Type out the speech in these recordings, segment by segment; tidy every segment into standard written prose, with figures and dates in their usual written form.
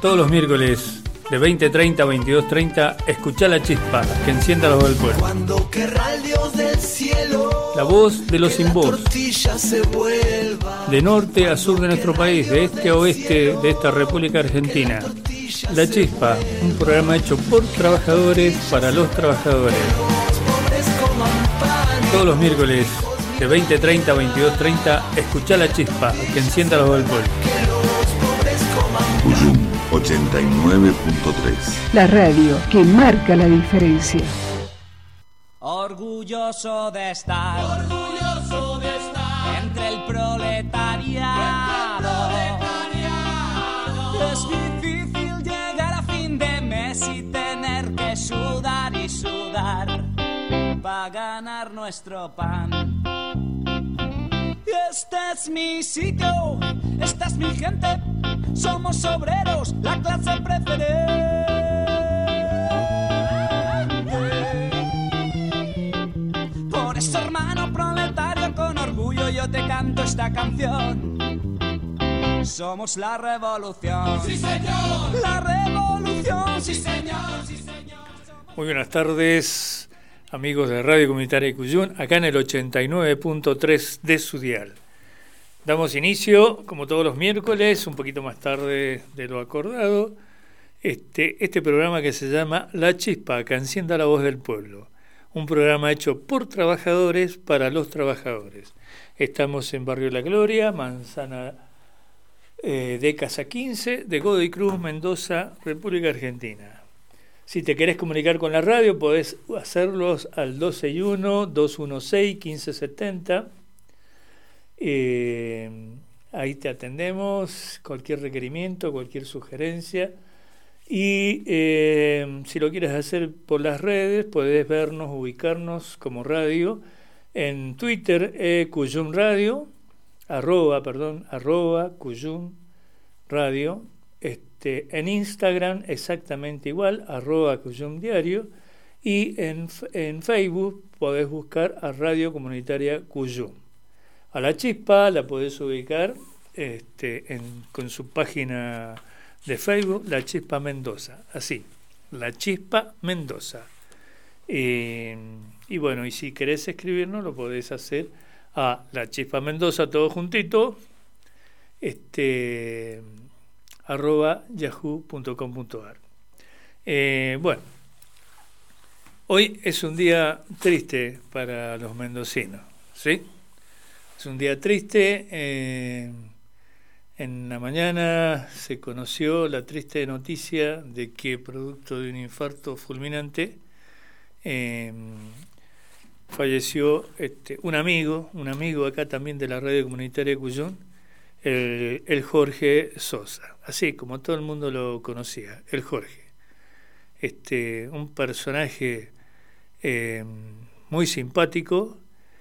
Todos los miércoles de 20:30 a 22:30, escuchá La Chispa, que encienda la voz del pueblo. Cuando querrá el Dios del cielo, la voz de los sin voz, se vuelva. De norte a sur de nuestro país, de este a oeste de esta República Argentina. La Chispa, un programa hecho por trabajadores para los trabajadores. Todos los miércoles de 20:30 a 22:30, escuchá La Chispa, que encienda la voz del pueblo. Cuyum 89.3. La radio que marca la diferencia. Orgulloso de estar entre el proletariado. Es difícil llegar a fin de mes y tener que sudar y sudar para ganar nuestro pan. Este es mi sitio, esta es mi gente, somos obreros, la clase preferente. Por eso, hermano proletario, con orgullo yo te canto esta canción. Somos la revolución. ¡Sí, señor! La revolución. ¡Sí, señor! ¡Sí, señor! Muy buenas tardes, amigos de Radio Comunitaria Cuyum, acá en el 89.3 de su dial. Damos inicio, como todos los miércoles, un poquito más tarde de lo acordado, este programa que se llama La Chispa, que encienda la voz del pueblo. Un programa hecho por trabajadores para los trabajadores. Estamos en Barrio La Gloria, Manzana de Casa 15, de Godoy Cruz, Mendoza, República Argentina. Si te querés comunicar con la radio, podés hacerlos al 261-216-1570. Ahí te atendemos, cualquier requerimiento, cualquier sugerencia. Y si lo quieres hacer por las redes, podés vernos, ubicarnos como radio en Twitter, Cuyum Radio, arroba Cuyum Radio. En Instagram exactamente igual, @Cuyum Diario, y en Facebook podés buscar a Radio Comunitaria Cuyum. A La Chispa la podés ubicar con su página de Facebook, La Chispa Mendoza, así, La Chispa Mendoza. Y bueno, y si querés escribirnos, lo podés hacer a La Chispa Mendoza, todo juntito, @yahoo.com.ar. Bueno, hoy es un día triste para los mendocinos, ¿sí? Es un día triste. En la mañana se conoció la triste noticia de que, producto de un infarto fulminante, falleció un amigo acá también de la Radio Comunitaria Cuyum, el Jorge Sosa, así como todo el mundo lo conocía, el Jorge. Un personaje muy simpático,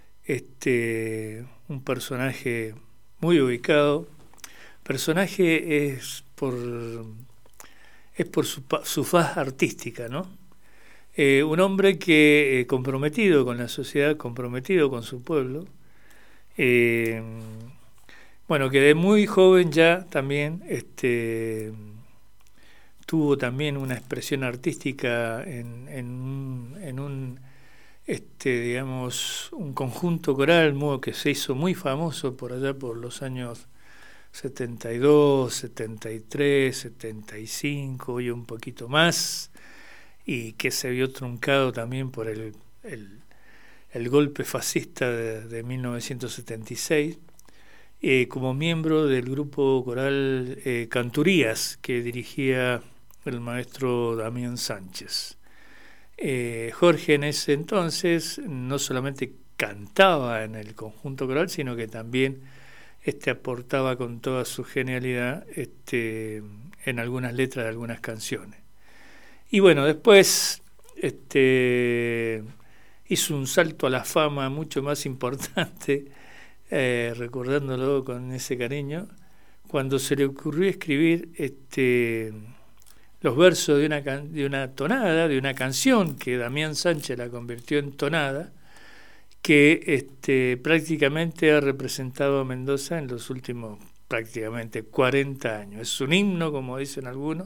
un personaje muy ubicado. Personaje es por su faz artística, ¿no? Un hombre que comprometido con la sociedad, comprometido con su pueblo. Bueno, que de muy joven ya también tuvo también una expresión artística en un digamos, un conjunto coral que se hizo muy famoso por allá por los años 72, 73, 75 y un poquito más, y que se vio truncado también por el golpe fascista de 1976, como miembro del grupo coral Canturías, que dirigía el maestro Damián Sánchez. Jorge en ese entonces no solamente cantaba en el conjunto coral, sino que también aportaba con toda su genialidad en algunas letras de algunas canciones. Y bueno, después hizo un salto a la fama mucho más importante, recordándolo con ese cariño, cuando se le ocurrió escribir los versos de una tonada, de una canción que Damián Sánchez la convirtió en tonada, que prácticamente ha representado a Mendoza en los últimos prácticamente 40 años. Es un himno, como dicen algunos,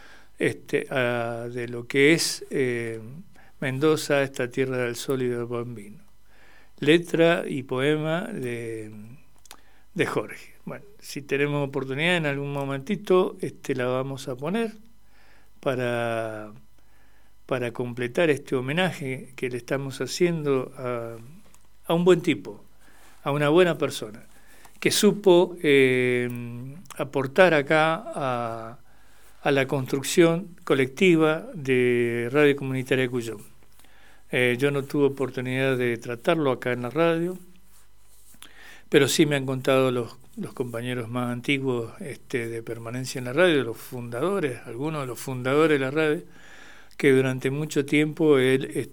de lo que es Mendoza, esta tierra del sol y del buen vino. Letra y poema de Jorge. Bueno, si tenemos oportunidad en algún momentito, la vamos a poner para completar este homenaje que le estamos haciendo a un buen tipo, a una buena persona, que supo aportar acá a la construcción colectiva de Radio Comunitaria Cuyum. Yo no tuve oportunidad de tratarlo acá en la radio, pero sí me han contado los compañeros más antiguos de permanencia en la radio, los fundadores, algunos de los fundadores de la radio, que durante mucho tiempo él,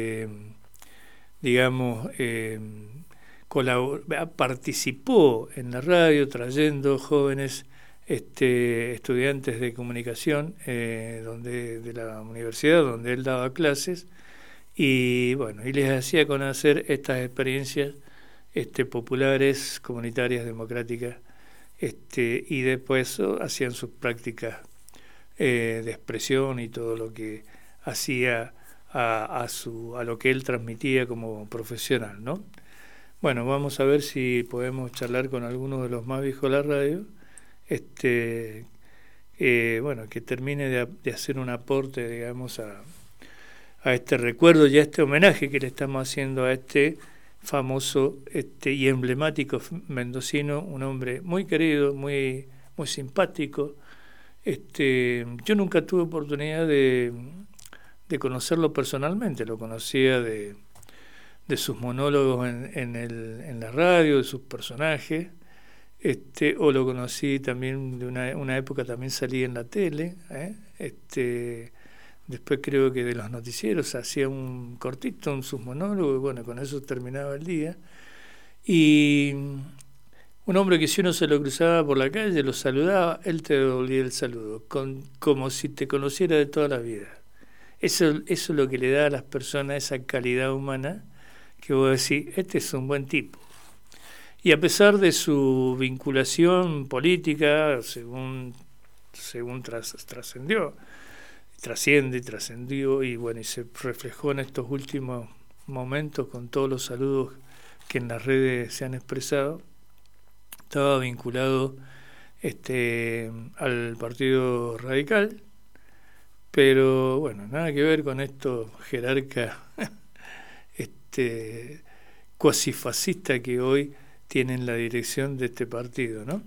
participó en la radio trayendo jóvenes estudiantes de comunicación de la universidad donde él daba clases, y les hacía conocer estas experiencias populares, comunitarias, democráticas, y después hacían sus prácticas de expresión y todo lo que hacía a lo que él transmitía como profesional, ¿no? Bueno, vamos a ver si podemos charlar con algunos de los más viejos de la radio, que termine de hacer un aporte, digamos, a este recuerdo y a este homenaje que le estamos haciendo a este famoso y emblemático mendocino, un hombre muy querido, muy, muy simpático. Yo nunca tuve oportunidad de conocerlo personalmente, lo conocía de sus monólogos en la radio, de sus personajes, o lo conocí también de una época, también salí en la tele, después creo que de los noticieros hacía un cortito en sus monólogos, y bueno, con eso terminaba el día. Y un hombre que si uno se lo cruzaba por la calle, lo saludaba, él te devolvía el saludo, como si te conociera de toda la vida. Eso es lo que le da a las personas esa calidad humana, que vos decís, este es un buen tipo. Y a pesar de su vinculación política, según trascendió, trascendió, y bueno, y se reflejó en estos últimos momentos con todos los saludos que en las redes se han expresado, estaba vinculado al Partido Radical, pero bueno, nada que ver con estos jerarcas cuasi fascista que hoy tienen la dirección de este partido, ¿no?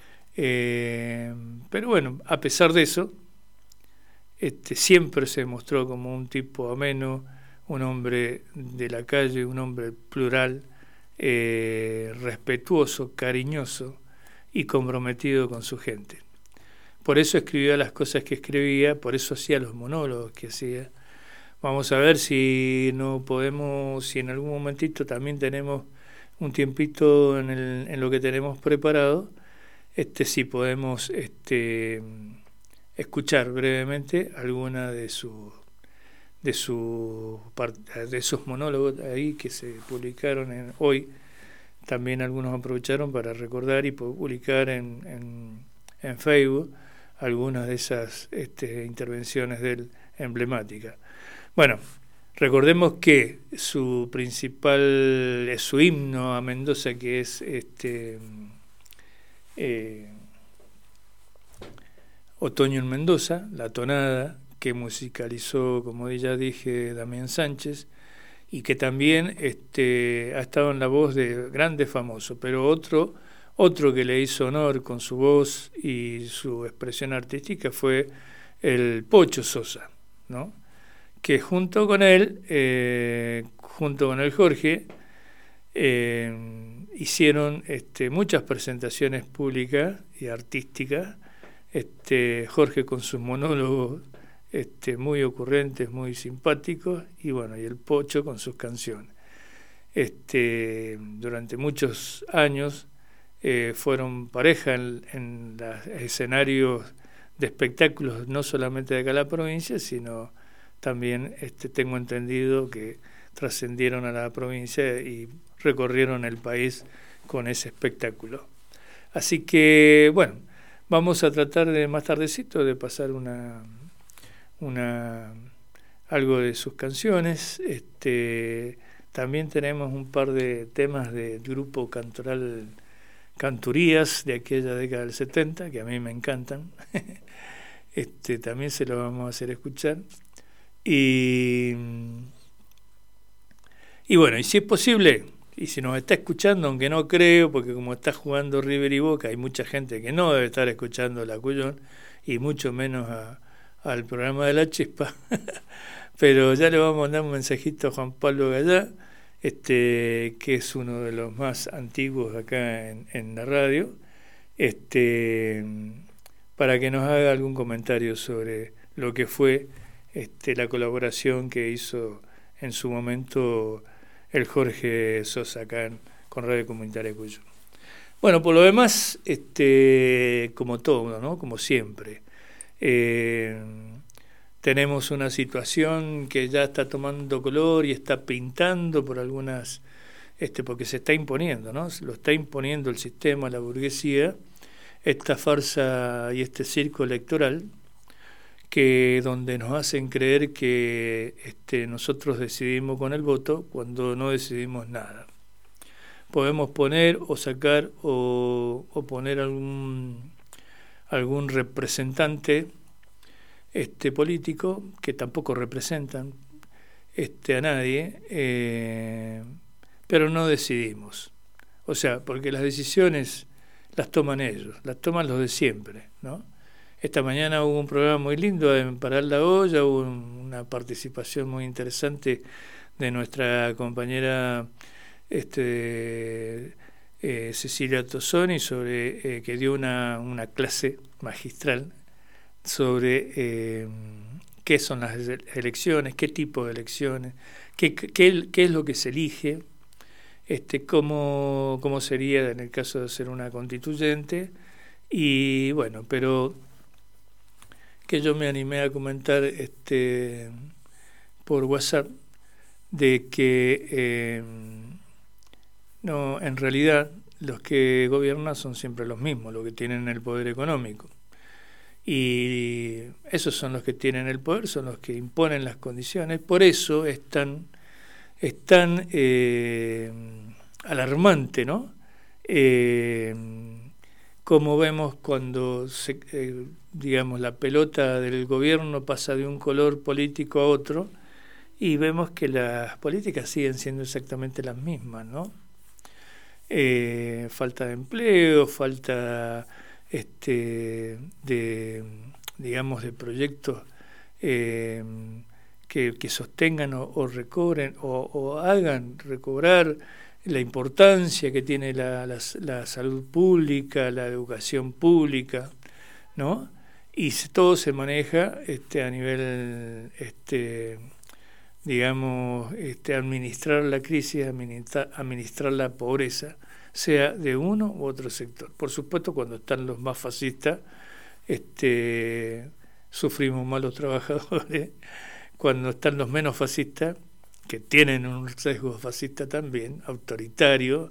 Pero bueno, a pesar de eso, siempre se mostró como un tipo ameno, un hombre de la calle, un hombre plural, respetuoso, cariñoso y comprometido con su gente. Por eso escribía las cosas que escribía, por eso hacía los monólogos que hacía. Vamos a ver si en algún momentito también tenemos un tiempito en lo que tenemos preparado, si podemos escuchar brevemente alguna de esos monólogos ahí que se publicaron hoy. También algunos aprovecharon para recordar y publicar en Facebook algunas de esas intervenciones de él emblemáticas. Bueno, recordemos que su himno a Mendoza, que es Otoño en Mendoza, la tonada, que musicalizó, como ya dije, Damián Sánchez, y que también ha estado en la voz de grandes famosos, pero otro que le hizo honor con su voz y su expresión artística fue el Pocho Sosa, ¿no? Que junto con él Jorge, hicieron muchas presentaciones públicas y artísticas, Jorge con sus monólogos muy ocurrentes, muy simpáticos, y bueno, y el Pocho con sus canciones. Durante muchos años fueron pareja en los escenarios de espectáculos, no solamente de acá en la provincia, sino también tengo entendido que trascendieron a la provincia y recorrieron el país con ese espectáculo. Así que, bueno, vamos a tratar de más tardecito de pasar algo de sus canciones. También tenemos un par de temas del grupo cantoral Canturías de aquella década del 70, que a mí me encantan. También se lo vamos a hacer escuchar. Y bueno, y si es posible, y si nos está escuchando, aunque no creo, porque como está jugando River y Boca, hay mucha gente que no debe estar escuchando La Cuyón, y mucho menos al programa de La Chispa. Pero ya le vamos a mandar un mensajito a Juan Pablo Gallá, que es uno de los más antiguos acá en la radio, para que nos haga algún comentario sobre lo que fue la colaboración que hizo en su momento el Jorge Sosa acá con Radio Comunitaria Cuyón. Bueno, por lo demás, como todo, ¿no? Como siempre, tenemos una situación que ya está tomando color y está pintando por algunas, porque se está imponiendo, ¿no? Lo está imponiendo el sistema, la burguesía, esta farsa y este circo electoral, que donde nos hacen creer que nosotros decidimos con el voto cuando no decidimos nada. Podemos poner o sacar o poner algún representante político que tampoco representan a nadie, pero no decidimos. O sea, porque las decisiones las toman ellos, las toman los de siempre, ¿no? Esta mañana hubo un programa muy lindo en Parar la Olla, hubo una participación muy interesante de nuestra compañera Cecilia Tosoni, sobre que dio una clase magistral sobre qué son las elecciones, qué tipo de elecciones, qué es lo que se elige, cómo sería en el caso de ser una constituyente. Y bueno, pero que yo me animé a comentar por WhatsApp de que no, en realidad los que gobiernan son siempre los mismos, los que tienen el poder económico. Y esos son los que tienen el poder, son los que imponen las condiciones. Por eso es tan alarmante, ¿no? Como vemos cuando digamos, la pelota del gobierno pasa de un color político a otro, y vemos que las políticas siguen siendo exactamente las mismas, ¿no? Falta de empleo, falta digamos, de proyectos que sostengan o recobren o hagan recobrar la importancia que tiene la salud pública, la educación pública, ¿no? Y todo se maneja a nivel, digamos, administrar la crisis, administrar la pobreza, sea de uno u otro sector. Por supuesto, cuando están los más fascistas, sufrimos más los trabajadores. Cuando están los menos fascistas, que tienen un sesgo fascista también, autoritario,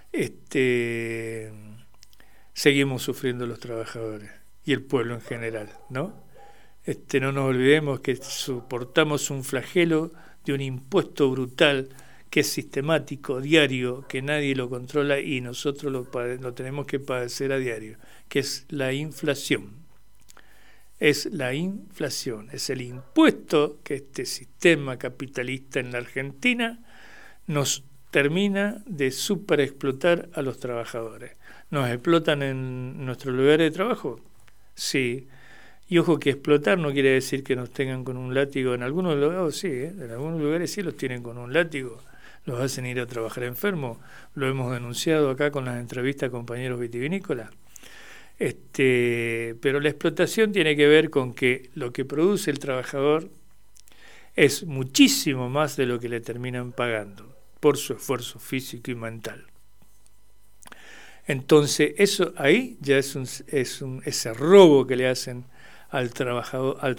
seguimos sufriendo los trabajadores y el pueblo en general, ¿no? No nos olvidemos que soportamos un flagelo de un impuesto brutal que es sistemático, diario, que nadie lo controla y nosotros lo tenemos que padecer a diario, que es la inflación. Es la inflación, es el impuesto que este sistema capitalista en la Argentina nos termina de superexplotar a los trabajadores. ¿Nos explotan en nuestros lugares de trabajo? Sí. Y ojo, que explotar no quiere decir que nos tengan con un látigo. En algunos lugares sí, en algunos lugares sí los tienen con un látigo, los hacen ir a trabajar enfermos. Lo hemos denunciado acá con las entrevistas a compañeros vitivinícolas. Pero la explotación tiene que ver con que lo que produce el trabajador es muchísimo más de lo que le terminan pagando por su esfuerzo físico y mental. Entonces eso ahí ya es ese robo que le hacen al trabajador, a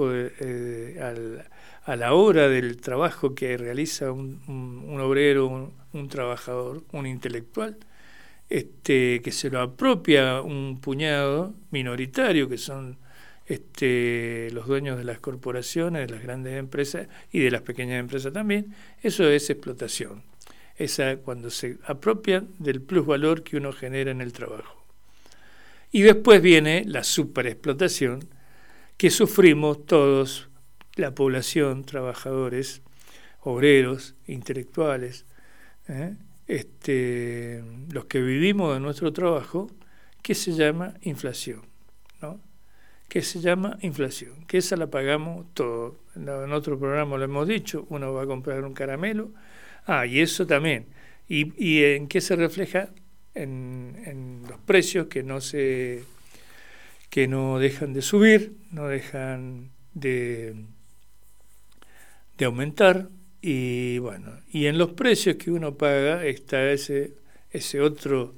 la hora del trabajo que realiza un obrero, un trabajador, un intelectual. que se lo apropia un puñado minoritario, que son los dueños de las corporaciones, de las grandes empresas y de las pequeñas empresas también. Eso es explotación. Esa cuando se apropian del plusvalor que uno genera en el trabajo. Y después viene la superexplotación que sufrimos todos, la población, trabajadores, obreros, intelectuales, los que vivimos de nuestro trabajo, que se llama inflación, ¿no? Que se llama inflación, que esa la pagamos todos. En otro programa lo hemos dicho, uno va a comprar un caramelo, y eso también. ¿Y en qué se refleja? En los precios que no dejan de subir, no dejan de aumentar, y bueno, y en los precios que uno paga está ese otro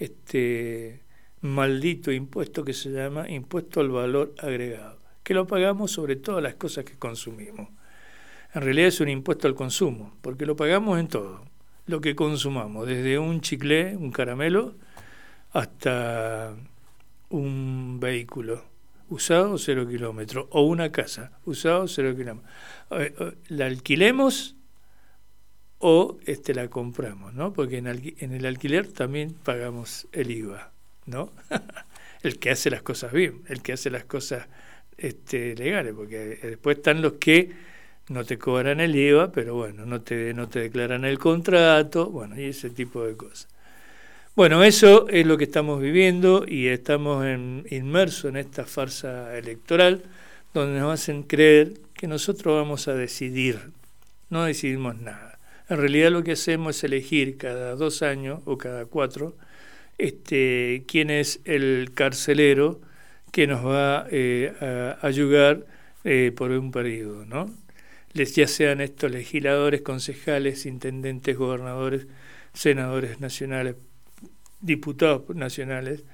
maldito impuesto que se llama impuesto al valor agregado, que lo pagamos sobre todas las cosas que consumimos. En realidad es un impuesto al consumo, porque lo pagamos en todo lo que consumamos, desde un chicle, un caramelo, hasta un vehículo usado 0 kilómetros, o una casa usado 0 kilómetros. La alquilemos o la compramos, ¿no? Porque en el alquiler también pagamos el IVA, ¿no? El que hace las cosas bien, el que hace las cosas legales, porque después están los que no te cobran el IVA, pero bueno, no te declaran el contrato, bueno, y ese tipo de cosas. Bueno, eso es lo que estamos viviendo y estamos inmersos en esta farsa electoral donde nos hacen creer que nosotros vamos a decidir. No decidimos nada. En realidad lo que hacemos es elegir cada 2 años o cada 4 quién es el carcelero que nos va a ayudar por un periodo, ¿no? Ya sean estos legisladores, concejales, intendentes, gobernadores, senadores nacionales, diputados nacionales,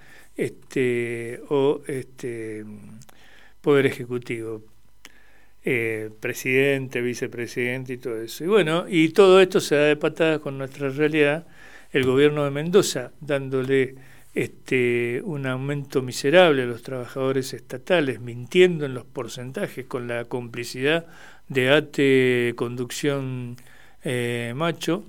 o Poder Ejecutivo, presidente, vicepresidente y todo eso. Y bueno, y todo esto se da de patadas con nuestra realidad. El gobierno de Mendoza dándole un aumento miserable a los trabajadores estatales, mintiendo en los porcentajes con la complicidad de ATE Conducción Macho,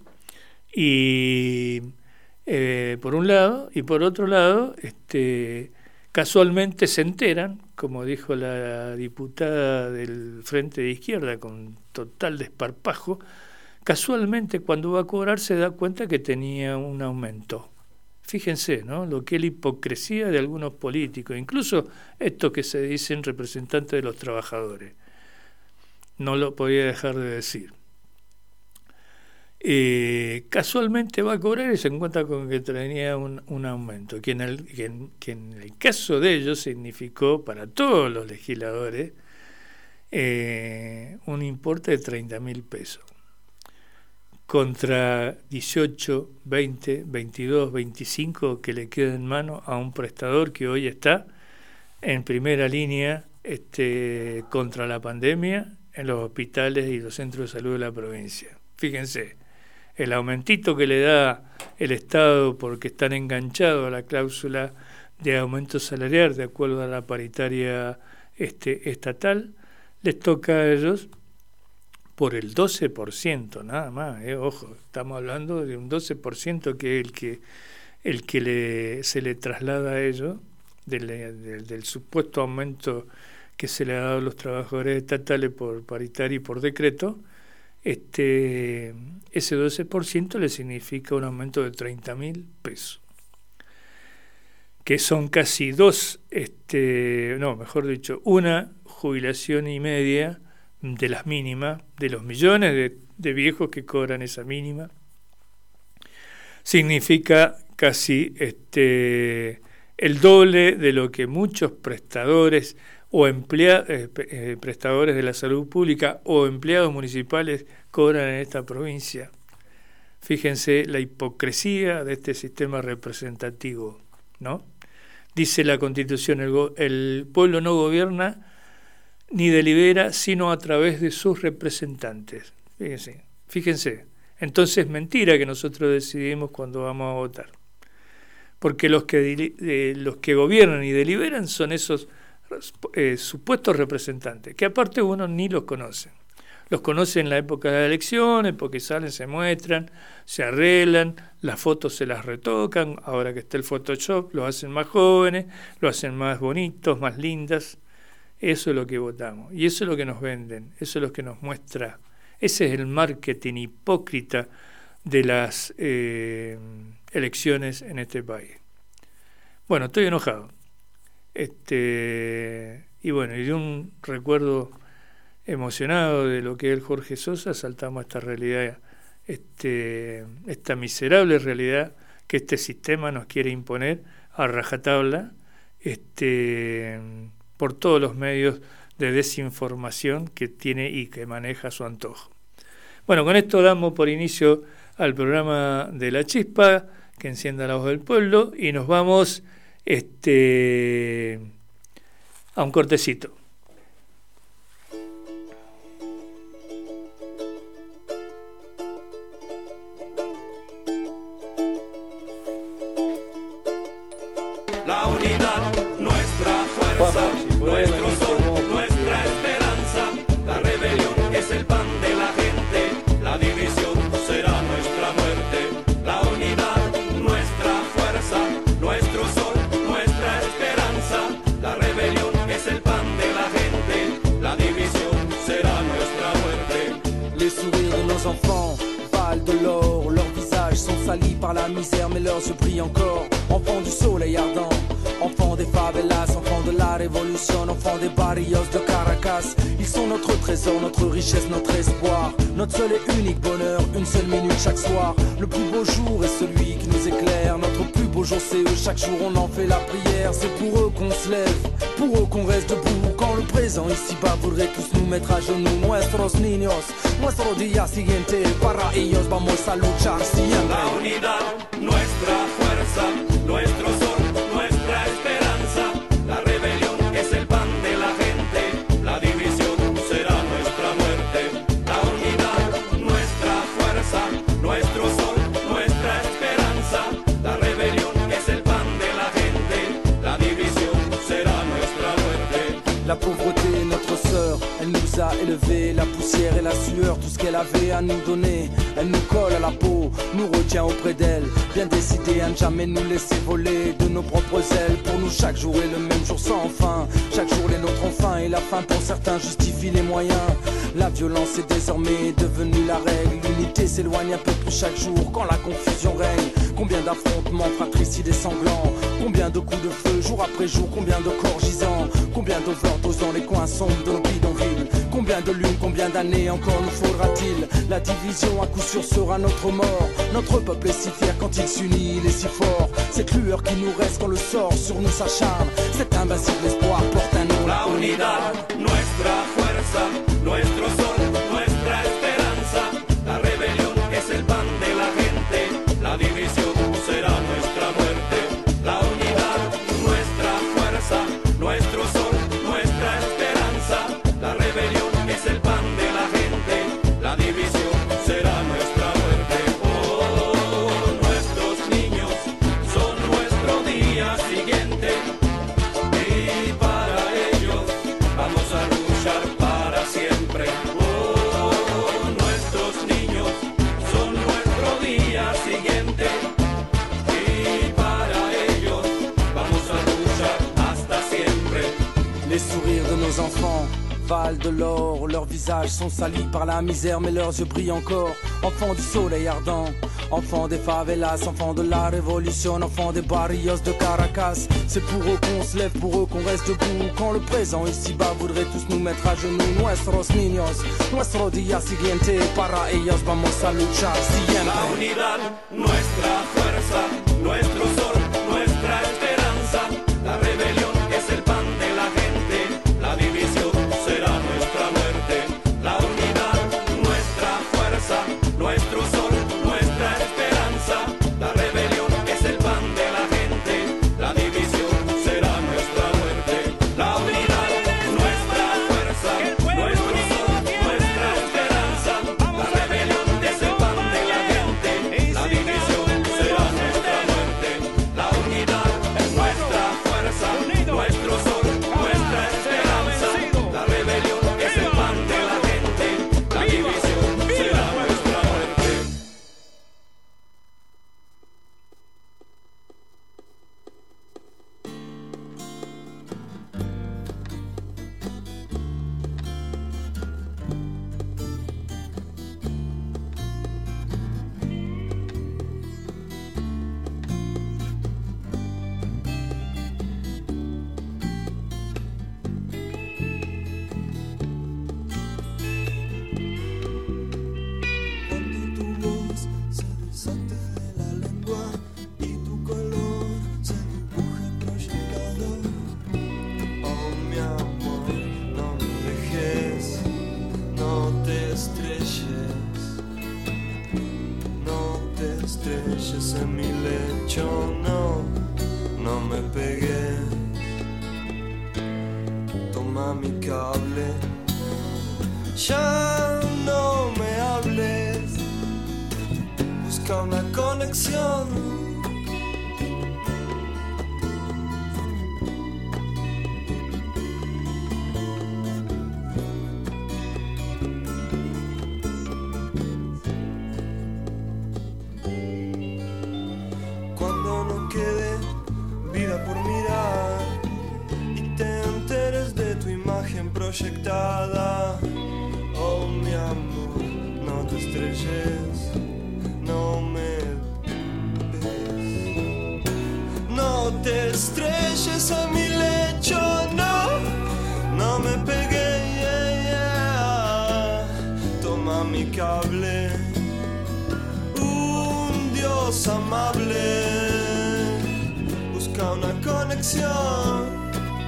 y por un lado, y por otro lado, casualmente se enteran, como dijo la diputada del Frente de Izquierda con total desparpajo, casualmente cuando va a cobrar se da cuenta que tenía un aumento. Fíjense, ¿no? Lo que es la hipocresía de algunos políticos, incluso estos que se dicen representantes de los trabajadores. No lo podía dejar de decir. Casualmente va a cobrar y se encuentra con que tenía un aumento, que en el caso de ellos significó para todos los legisladores un importe de 30.000 pesos, contra 18, 20, 22, 25 que le queda en mano a un prestador que hoy está en primera línea contra la pandemia en los hospitales y los centros de salud de la provincia. Fíjense, el aumentito que le da el Estado porque están enganchados a la cláusula de aumento salarial de acuerdo a la paritaria estatal, les toca a ellos por el 12%, nada más, ojo, estamos hablando de un 12% que es el que se le traslada a ellos del supuesto aumento que se le ha dado a los trabajadores estatales por paritaria y por decreto. Ese 12% le significa un aumento de 30.000 pesos, que son casi una jubilación y media de las mínimas, de los millones de viejos que cobran esa mínima. Significa casi el doble de lo que muchos prestadores o prestadores de la salud pública o empleados municipales cobran en esta provincia. Fíjense la hipocresía de este sistema representativo, ¿no? Dice la Constitución, el pueblo no gobierna ni delibera sino a través de sus representantes. Fíjense. Entonces, mentira que nosotros decidimos cuando vamos a votar. porque los que gobiernan y deliberan son esos supuestos representantes, que aparte uno ni los conoce. Los conoce en la época de las elecciones, porque salen, se muestran, se arreglan, las fotos se las retocan, ahora que está el Photoshop, los hacen más jóvenes, los hacen más bonitos, más lindas. Eso es lo que votamos, y eso es lo que nos venden, eso es lo que nos muestra. Ese es el marketing hipócrita de las elecciones en este país. Bueno, estoy enojado. Y bueno, y de un recuerdo emocionado de lo que es el Jorge Sosa, saltamos a esta realidad, esta miserable realidad que este sistema nos quiere imponer a rajatabla, por todos los medios de desinformación que tiene y que maneja a su antojo. Bueno, con esto damos por inicio al programa de La Chispa, que encienda la voz del pueblo, y nos vamos a un cortecito. La unidad, nuestra fuerza, nuestro sol, nuestra esperanza. La rebelión es el pan de la gente, la división será nuestra muerte. La unidad, nuestra fuerza, nuestro sol, nuestra esperanza. La rebelión es el pan de la gente, la división será nuestra muerte. Les sourires de nos enfants valent de l'or, leurs visages sont salis par la misère, mais leurs yeux brillent encore. Enfants du soleil ardent, enfants des favelas, enfants de la révolution, enfants des barrios de Caracas. Ils sont notre trésor, notre richesse, notre espoir, notre seul et unique bonheur, une seule minute chaque soir. Le plus beau jour est celui qui nous éclaire, notre plus beau jour c'est eux, chaque jour on en fait la prière. C'est pour eux qu'on se lève, pour eux qu'on reste debout, quand le présent ici-bas voudrait tous nous mettre à genoux. Nuestros niños, nuestro día siguiente, para ellos vamos a luchar siempre. La unidad, nuestra fuerza, nuestro sol, nuestra esperanza. La rebelión es el pan de la gente, la división será nuestra muerte. La unidad, nuestra fuerza, nuestro sol, nuestra esperanza. La rebelión es el pan de la gente, la división será nuestra muerte. La pauvreté est notre sœur, elle nous a élevés, la poussière et la sueur, tout ce qu'elle avait à nous donner. Elle nous colle à la peau, nous retient auprès d'elle, bien décidée à ne jamais nous laisser voler de nos propres ailes. Pour nous chaque jour est le même jour sans fin, chaque jour les nôtres ont faim et la faim pour certains justifie les moyens. La violence est désormais devenue la règle, l'unité s'éloigne un peu plus chaque jour quand la confusion règne. Combien d'affrontements fratricides et sanglants, combien de coups de feu jour après jour, combien de corps gisants, combien d'overdoses dans les coins sombres de nos bidonvilles. Combien de lunes, combien d'années encore nous faudra-t-il? La division à coup sûr sera notre mort. Notre peuple est si fier quand il s'unit, il est si fort. Cette lueur qui nous reste quand le sort sur nous s'acharne, cet invincible espoir porte un nom. La unidad, nuestra fuerza, nuestro sol, nuestra esperanza. La rebelión es el pan de la gente, la división será nuestra muerte. La unidad, nuestra fuerza, nuestro sol, nuestra esperanza. La rebelión es el pan de la gente, la división será nuestra muerte. Oh, nuestros niños son nuestro día siguiente, y para ellos vamos a luchar para siempre. Oh, nuestros niños son nuestro día siguiente, y para ellos vamos a luchar hasta siempre. Les sourires de nos enfants valent de l'or, leurs visages sont salis par la misère, mais leurs yeux brillent encore. Enfants du soleil ardent, enfants des favelas, enfants de la révolution, enfants des barrios de Caracas. C'est pour eux qu'on se lève, pour eux qu'on reste debout, quand le présent ici-bas voudrait tous nous mettre à genoux. Nuestros niños, nuestro día siguiente, para ellos vamos a luchar siempre. La unidad, nuestra fuerza, nuestro sol, nuestra esperanza. La rebelión es el pan de la gente, la división será nuestra muerte. La unidad, nuestra fuerza, nuestro sol, nuestra esperanza. La rebelión es el pan de la gente, la división será nuestra muerte. La unidad, nuestra fuerza, nuestro sol, nuestra esperanza. La rebelión es el pan de la gente, la división será nuestra muerte. en mi lecho, no, no me pegues. Toma mi cable, ya no me hables. Busca una conexión. Proyectada, oh mi amor, no te estrelles, no me ves, no te estrelles a mi lecho, no, no me pegué, yeah, yeah. Toma mi cable, un Dios amable, busca una conexión.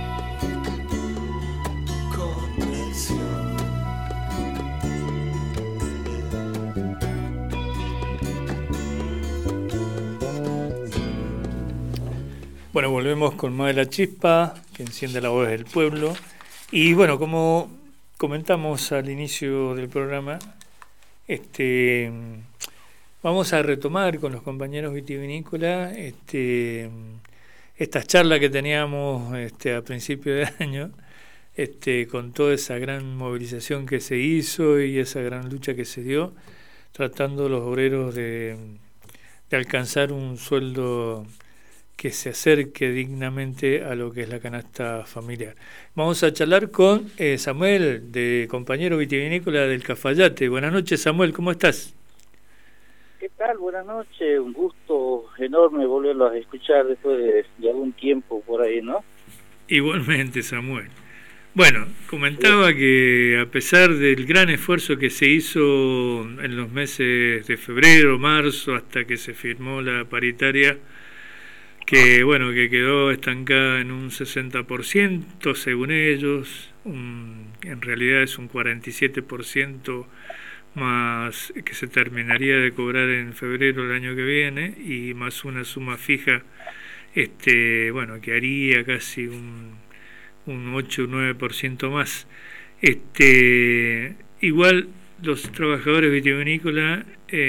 Bueno, volvemos con Más de la Chispa, que enciende la voz del pueblo. Y bueno, como comentamos al inicio del programa, vamos a retomar con los compañeros vitivinícolas estas charlas que teníamos a principio de año, con toda esa gran movilización que se hizo y esa gran lucha que se dio, tratando los obreros de alcanzar un sueldo que se acerque dignamente a lo que es la canasta familiar. Vamos a charlar con Samuel, de compañero vitivinícola del Cafayate. Buenas noches, Samuel, ¿cómo estás? ¿Qué tal? Buenas noches, un gusto enorme volverlos a escuchar después de algún tiempo por ahí, ¿no? Igualmente, Samuel. Bueno, comentaba que a pesar del gran esfuerzo que se hizo en los meses de febrero, marzo, hasta que se firmó la paritaria, que bueno, que quedó estancada en un 60% según ellos, en realidad es un 47% más que se terminaría de cobrar en febrero del año que viene, y más una suma fija, bueno, que haría casi un 8 o 9% más. Igual los trabajadores vitivinícolas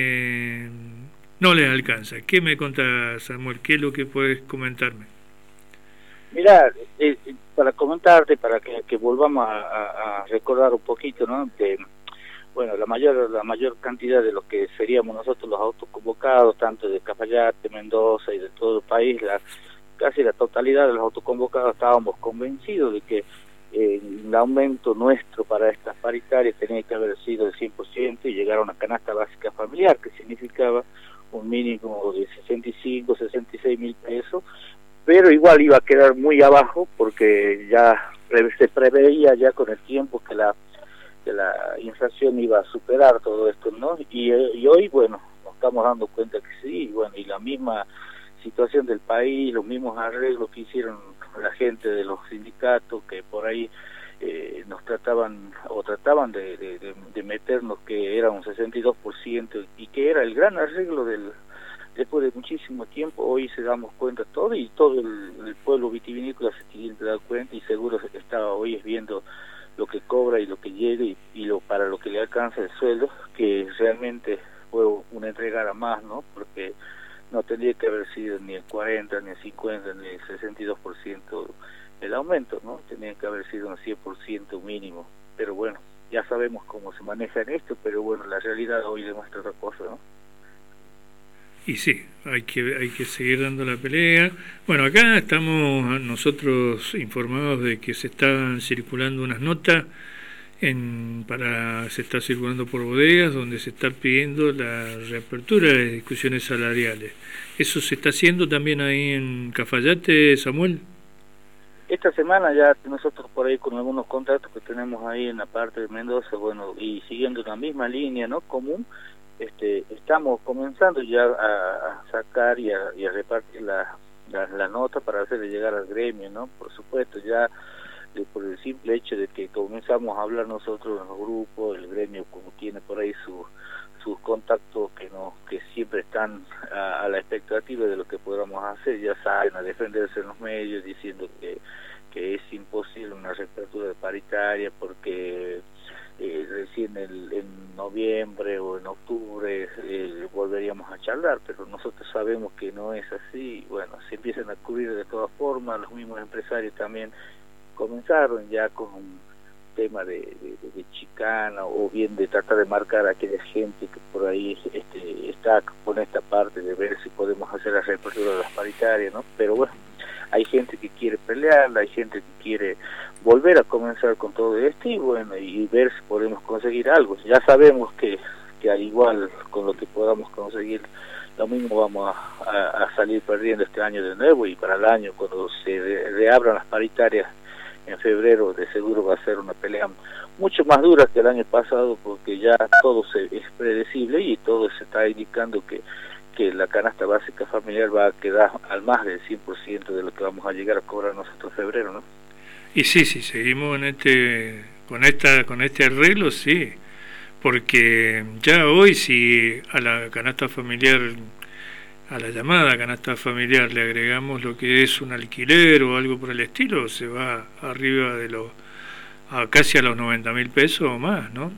no les alcanza. ¿Qué me contás, Samuel? ¿Qué es lo que puedes comentarme? Mira, para comentarte, para que volvamos a recordar un poquito, ¿no? Bueno, la mayor cantidad de lo que seríamos nosotros los autoconvocados, tanto de Cafayate, Mendoza y de todo el país, casi la totalidad de los autoconvocados estábamos convencidos de que el aumento nuestro para estas paritarias tenía que haber sido del 100% y llegar a una canasta básica familiar, que significaba un mínimo de 65, 66 mil pesos, pero igual iba a quedar muy abajo porque ya se preveía ya con el tiempo que la inflación iba a superar todo esto, ¿no? Y hoy, bueno, nos estamos dando cuenta que sí, bueno, y la misma situación del país, los mismos arreglos que hicieron la gente de los sindicatos que por ahí nos trataban de meternos que era un 62% y que era el gran arreglo después de muchísimo tiempo. Hoy se damos cuenta todo y todo el pueblo vitivinícola se tiene que dar cuenta, y seguro está hoy viendo lo que cobra y lo que llega y para lo que le alcanza el sueldo, que realmente fue una entregada más, ¿no? Porque no tendría que haber sido ni el 40, ni el 50, ni el 62% el aumento, ¿no? Tenía que haber sido un 100% mínimo. Pero bueno, ya sabemos cómo se maneja en esto, pero bueno, la realidad hoy demuestra otra cosa, ¿no? Y sí, hay que seguir dando la pelea. Bueno, acá estamos nosotros informados de que se están circulando unas notas se está circulando por bodegas donde se está pidiendo la reapertura de discusiones salariales. ¿Eso se está haciendo también ahí en Cafayate, Samuel? Esta semana ya nosotros por ahí con algunos contratos que tenemos ahí en la parte de Mendoza, bueno, y siguiendo la misma línea, ¿no?, común, estamos comenzando ya a sacar y a repartir la nota para hacerle llegar al gremio, ¿no? Por supuesto, ya por el simple hecho de que comenzamos a hablar nosotros en los grupos, el gremio como tiene por ahí sus contactos que siempre están a la expectativa expectativa de lo que podamos hacer. Ya salen a defenderse en los medios diciendo que es imposible una reapertura de paritaria porque recién en noviembre o en octubre volveríamos a charlar, pero nosotros sabemos que no es así. Bueno, se empiezan a cubrir de todas formas. Los mismos empresarios también comenzaron ya con un tema de chicana o bien de tratar de marcar a aquella gente que por ahí está con esta parte de ver si podemos hacer la reapertura de las paritarias, ¿no? Pero bueno, hay gente que quiere pelear, hay gente que quiere volver a comenzar con todo esto y bueno, y ver si podemos conseguir algo. Ya sabemos que al igual con lo que podamos conseguir, lo mismo vamos a salir perdiendo este año de nuevo, y para el año cuando se reabran las paritarias en febrero de seguro va a ser una pelea mucho más dura que el año pasado, porque ya todo es predecible y todo se está indicando que la canasta básica familiar va a quedar al más del 100% de lo que vamos a llegar a cobrar nosotros en febrero, ¿no? Y sí, seguimos con este arreglo, sí, porque ya hoy si a la canasta familiar, a la llamada canasta familiar le agregamos lo que es un alquiler o algo por el estilo, se va arriba de casi a los 90.000 pesos o más, ¿no?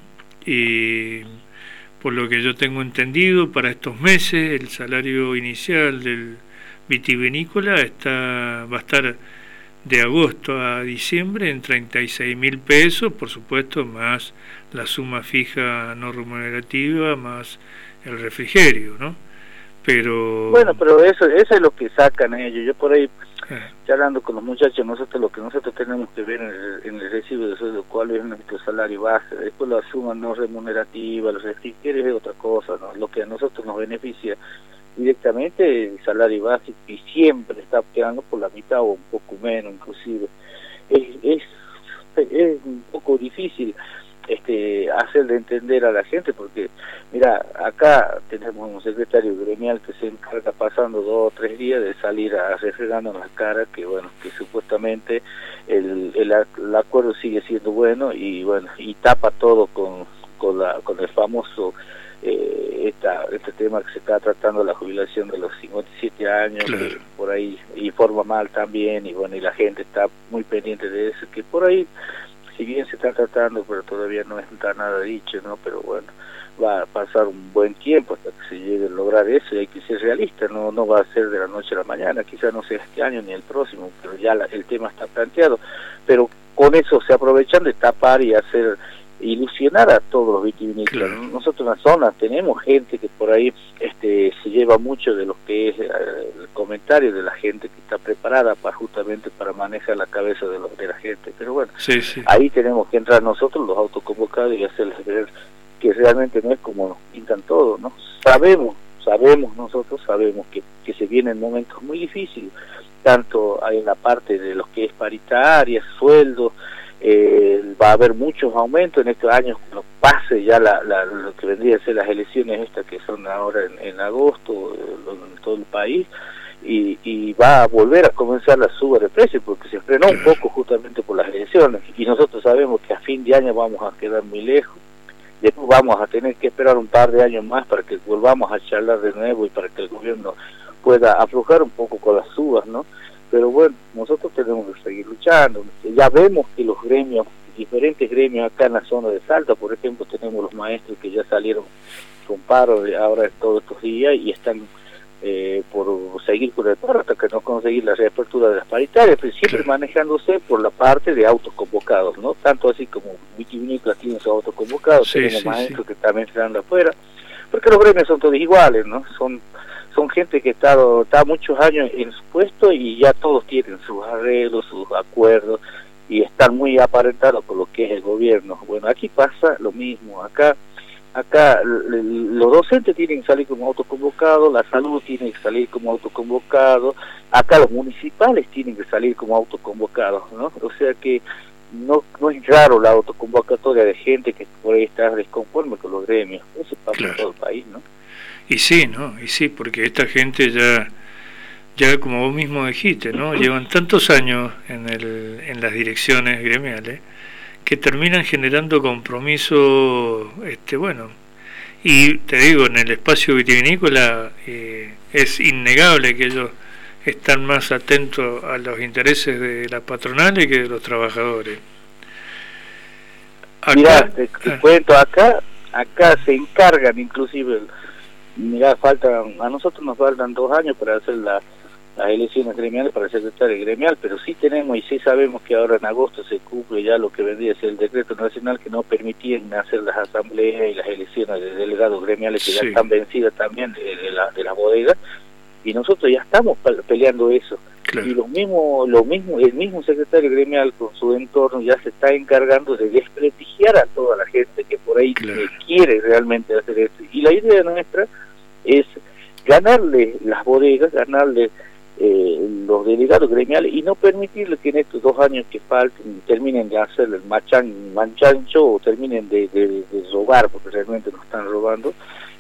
Y por lo que yo tengo entendido, para estos meses el salario inicial del vitivinícola va a estar de agosto a diciembre en 36.000 pesos, por supuesto, más la suma fija no remunerativa, más el refrigerio, ¿no? Pero eso es lo que sacan ellos. Yo por ahí charlando con los muchachos, lo que nosotros tenemos que ver en el recibo de sueldo, cuál es nuestro salario base, después la suma no remunerativa, los refrigerios es otra cosa, ¿no? Lo que a nosotros nos beneficia directamente el salario básico, y siempre está quedando por la mitad o un poco menos inclusive. Es un poco difícil hacerle entender a la gente, porque mira, acá tenemos un secretario gremial que se encarga pasando 2 o 3 días de salir a refregarnos la cara que bueno, que supuestamente el acuerdo sigue siendo bueno, y bueno, y tapa todo con el famoso este tema que se está tratando, la jubilación de los 57 años, claro, que por ahí informa mal también, y bueno, y la gente está muy pendiente de eso, que por ahí si bien se está tratando, pero todavía no está nada dicho, ¿no? Pero bueno, va a pasar un buen tiempo hasta que se llegue a lograr eso, y hay que ser realista, no va a ser de la noche a la mañana, quizás no sea este año ni el próximo, pero ya el tema está planteado. Pero con eso se aprovechan de tapar y hacer ilusionar a todos los vitivinícolas. Claro. Nosotros en la zona tenemos gente que por ahí se lleva mucho de lo que es el comentario de la gente que está preparada justamente para manejar la cabeza de la gente, pero bueno, sí. Ahí tenemos que entrar nosotros los autoconvocados y hacerles ver que realmente no es como nos pintan todo, ¿no? Nosotros sabemos que se vienen momentos muy difíciles, tanto en la parte de lo que es paritaria, sueldos. Va a haber muchos aumentos en estos años cuando pase ya lo que vendría a ser las elecciones estas que son ahora en agosto en todo el país, y va a volver a comenzar la suba de precios porque se frenó un poco justamente por las elecciones, y nosotros sabemos que a fin de año vamos a quedar muy lejos. Después vamos a tener que esperar un par de años más para que volvamos a charlar de nuevo y para que el gobierno pueda aflojar un poco con las subas, ¿no? Pero bueno, nosotros tenemos que seguir luchando. Ya vemos que los gremios, diferentes gremios acá en la zona de Salta, por ejemplo, tenemos los maestros que ya salieron con paro ahora todos estos días y están por seguir con el paro hasta que no conseguir la reapertura de las paritarias, pero siempre manejándose por la parte de autoconvocados, ¿no? Tanto así como vitivinícolas tienen sus autoconvocados, tenemos maestros que también se dan de afuera, porque los gremios son todos iguales, ¿no? Son gente que está muchos años en su puesto y ya todos tienen sus arreglos, sus acuerdos, y están muy aparentados por lo que es el gobierno. Bueno, aquí pasa lo mismo. Acá los docentes tienen que salir como autoconvocados, la salud tiene que salir como autoconvocados, acá los municipales tienen que salir como autoconvocados, ¿no? O sea que no es raro la autoconvocatoria de gente que por ahí está desconforme con los gremios. Eso pasa en todo el país, ¿no? Y sí, ¿no? Y sí, porque esta gente ya como vos mismo dijiste, ¿no? Llevan tantos años en las direcciones gremiales que terminan generando compromiso, bueno. Y te digo, en el espacio vitivinícola es innegable que ellos están más atentos a los intereses de las patronales que de los trabajadores. Mirá, te cuento, acá se encargan inclusive, mirá, a nosotros nos faltan 2 años para hacer las elecciones gremiales para el secretario gremial, pero sí tenemos y sí sabemos que ahora en agosto se cumple ya lo que vendría a ser el decreto nacional que no permitían hacer las asambleas y las elecciones de delegados gremiales que ya están vencidas también de las bodegas, y nosotros ya estamos peleando eso. Claro. Y el mismo secretario gremial con su entorno ya se está encargando de desprestigiar a toda la gente que por ahí quiere realmente hacer esto. Y la idea nuestra es ganarle las bodegas, ganarle los delegados gremiales y no permitirle que en estos 2 años que falten terminen de hacer el manchancho o terminen de robar, porque realmente nos están robando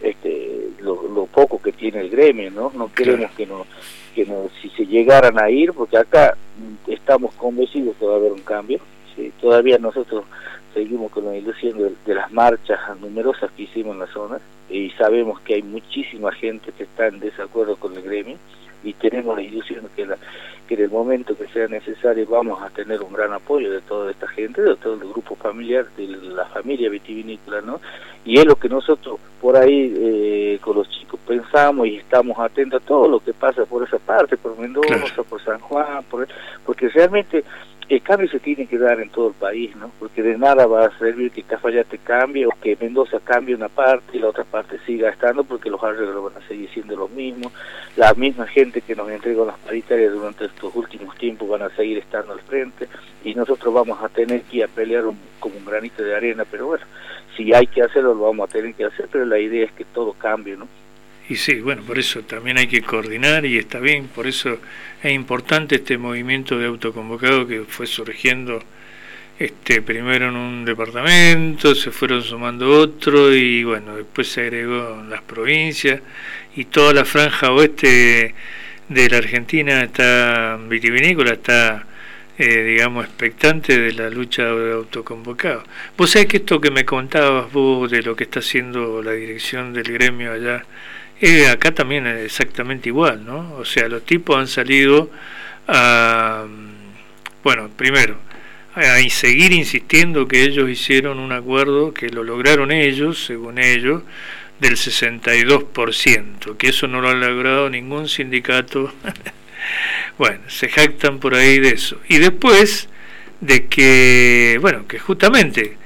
lo poco que tiene el gremio, ¿no? No queremos que si se llegaran a ir, porque acá estamos convencidos que va a haber un cambio, ¿sí? Todavía nosotros seguimos con la ilusión de las marchas numerosas que hicimos en la zona, y sabemos que hay muchísima gente que está en desacuerdo con el gremio, y tenemos la ilusión que en el momento que sea necesario vamos a tener un gran apoyo de toda esta gente, de todo el grupo familiar, de la familia vitivinícola, ¿no? Y es lo que nosotros por ahí con los chicos pensamos y estamos atentos a todo lo que pasa por esa parte, por Mendoza, por San Juan, porque realmente el cambio se tiene que dar en todo el país, ¿no? Porque de nada va a servir que Cafayate cambie o que Mendoza cambie una parte y la otra parte siga estando, porque los arreglos van a seguir siendo los mismos. La misma gente que nos entregó las paritarias durante estos últimos tiempos van a seguir estando al frente, y nosotros vamos a tener que ir a pelear como un granito de arena, pero bueno, si hay que hacerlo lo vamos a tener que hacer, pero la idea es que todo cambie, ¿no? Y sí, bueno, por eso también hay que coordinar, y está bien, por eso es importante este movimiento de autoconvocado que fue surgiendo primero en un departamento, se fueron sumando otro, y bueno, después se agregó en las provincias, y toda la franja oeste de la Argentina está vitivinícola, está digamos expectante de la lucha de autoconvocados. Vos sabés que esto que me contabas vos de lo que está haciendo la dirección del gremio allá, acá también es exactamente igual, ¿no? O sea, los tipos han salido a, bueno, primero, a seguir insistiendo que ellos hicieron un acuerdo, que lo lograron ellos, según ellos, del 62%, que eso no lo ha logrado ningún sindicato. Bueno, se jactan por ahí de eso. Y después de que, bueno, que justamente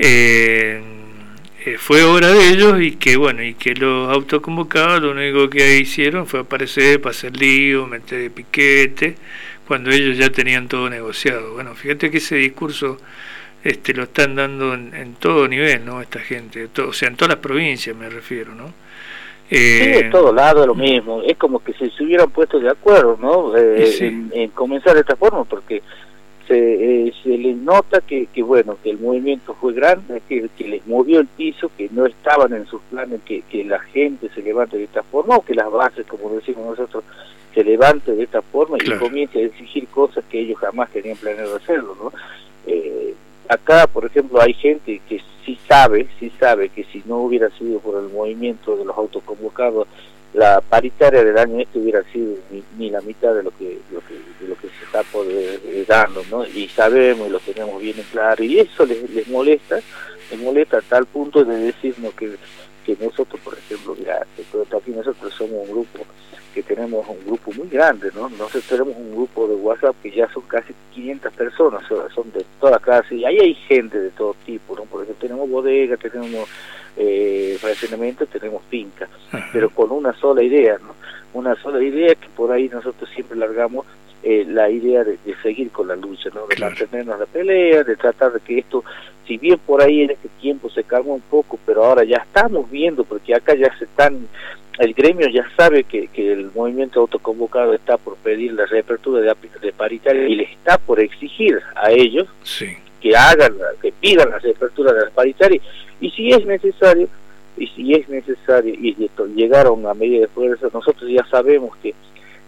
fue obra de ellos, y que bueno, y que los autoconvocados lo único que hicieron fue aparecer para hacer lío, meter de piquete, cuando ellos ya tenían todo negociado. Bueno, fíjate que ese discurso lo están dando en todo nivel, ¿no? Esta gente, o sea, en todas las provincias me refiero, ¿no? Sí, de todos lados lo mismo, es como que se hubieran puesto de acuerdo, ¿no? En comenzar de esta forma, porque se les nota que bueno, que el movimiento fue grande, que les movió el piso, que no estaban en sus planes que la gente se levante de esta forma, o que las bases, como decimos nosotros, se levante de esta forma y comience a exigir cosas que ellos jamás tenían planeado hacerlo, ¿no? Acá, por ejemplo, hay gente que sí sabe que si no hubiera sido por el movimiento de los autoconvocados, la paritaria del año hubiera sido ni la mitad de lo que se está dando, ¿no? Y sabemos y lo tenemos bien en claro, y eso les molesta a tal punto de decirnos que nosotros, por ejemplo, mira, aquí nosotros somos un grupo que tenemos un grupo muy grande, ¿no? Nosotros tenemos un grupo de WhatsApp que ya son casi 500 personas, son de toda clase, y ahí hay gente de todo tipo, ¿no? Por ejemplo, tenemos bodega, tenemos fraccionamiento, tenemos finca, pero con una sola idea, ¿no? Una sola idea que por ahí nosotros siempre largamos la idea de seguir con la lucha, ¿no? De mantenernos la pelea, de tratar de que esto, si bien por ahí en este tiempo se calmó un poco, pero ahora ya estamos viendo, porque acá ya el gremio ya sabe que el movimiento autoconvocado está por pedir la reapertura de paritaria y le está por exigir a ellos que pidan la reapertura de la paritaria, y si es necesario y llegar a una medida de fuerza, nosotros ya sabemos que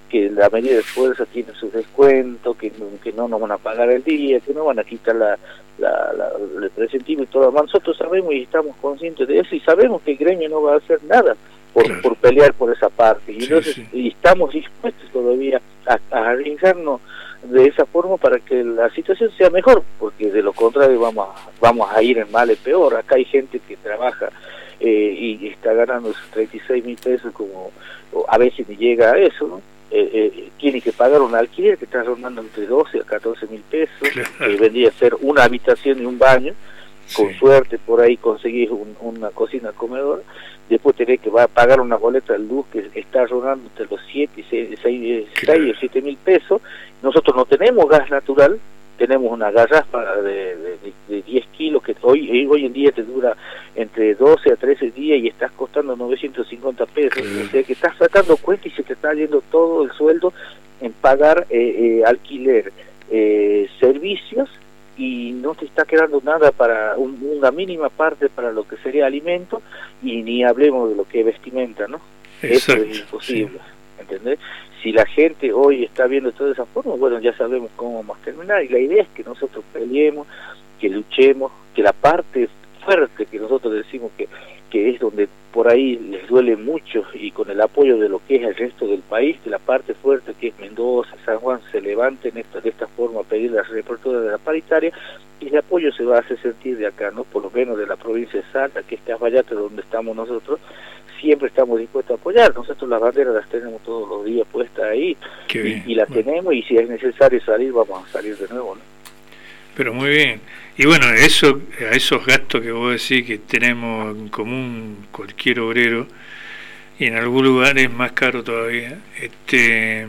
que la medida de fuerza tiene sus descuentos, que no nos van a pagar el día, que no van a quitar el presentismo y todo lo demás. Nosotros sabemos y estamos conscientes de eso y sabemos que el gremio no va a hacer nada por pelear por esa parte. Y entonces y estamos dispuestos todavía a arriesgarnos de esa forma para que la situación sea mejor, porque de lo contrario vamos a ir en mal y peor. Acá hay gente que trabaja y está ganando esos 36.000 pesos, como a veces ni llega a eso, ¿no? Tiene que pagar un alquiler que está rondando entre 12 a 14.000 pesos, que vendría a ser una habitación y un baño, con suerte por ahí conseguís una cocina, comedor. Después tenés que pagar una boleta de luz que está rondando entre los 6 y 7.000 pesos. Nosotros no tenemos gas natural, tenemos una garrafa de 10 kilos que hoy en día te dura entre 12 a 13 días y estás costando 950 pesos. O sea que estás sacando cuenta y se te está yendo todo el sueldo en pagar alquiler, servicios, y no te está quedando nada para una mínima parte para lo que sería alimento, y ni hablemos de lo que es vestimenta, ¿no? Exacto, eso es imposible, ¿entendés? Si la gente hoy está viendo toda esa forma, bueno, ya sabemos cómo vamos a terminar, y la idea es que nosotros peleemos, que luchemos, que la parte fuerte que nosotros decimos que es donde por ahí les duele mucho, y con el apoyo de lo que es el resto del país, que la parte fuerte que es Mendoza, San Juan, se levanten de esta forma a pedir la reapertura de la paritaria, y el apoyo se va a hacer sentir de acá, ¿no? Por lo menos de la provincia de Salta, que es Cafayate, donde estamos nosotros, siempre estamos dispuestos a apoyar. Nosotros las banderas las tenemos todos los días puestas ahí, y las tenemos, y si es necesario salir, vamos a salir de nuevo, ¿no? Pero muy bien. Y bueno, a esos gastos que vos decís que tenemos en común cualquier obrero, y en algún lugar es más caro todavía, que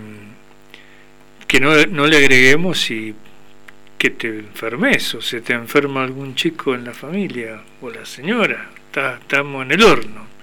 no le agreguemos que te enfermes, o se te enferma algún chico en la familia, o la señora, estamos en el horno.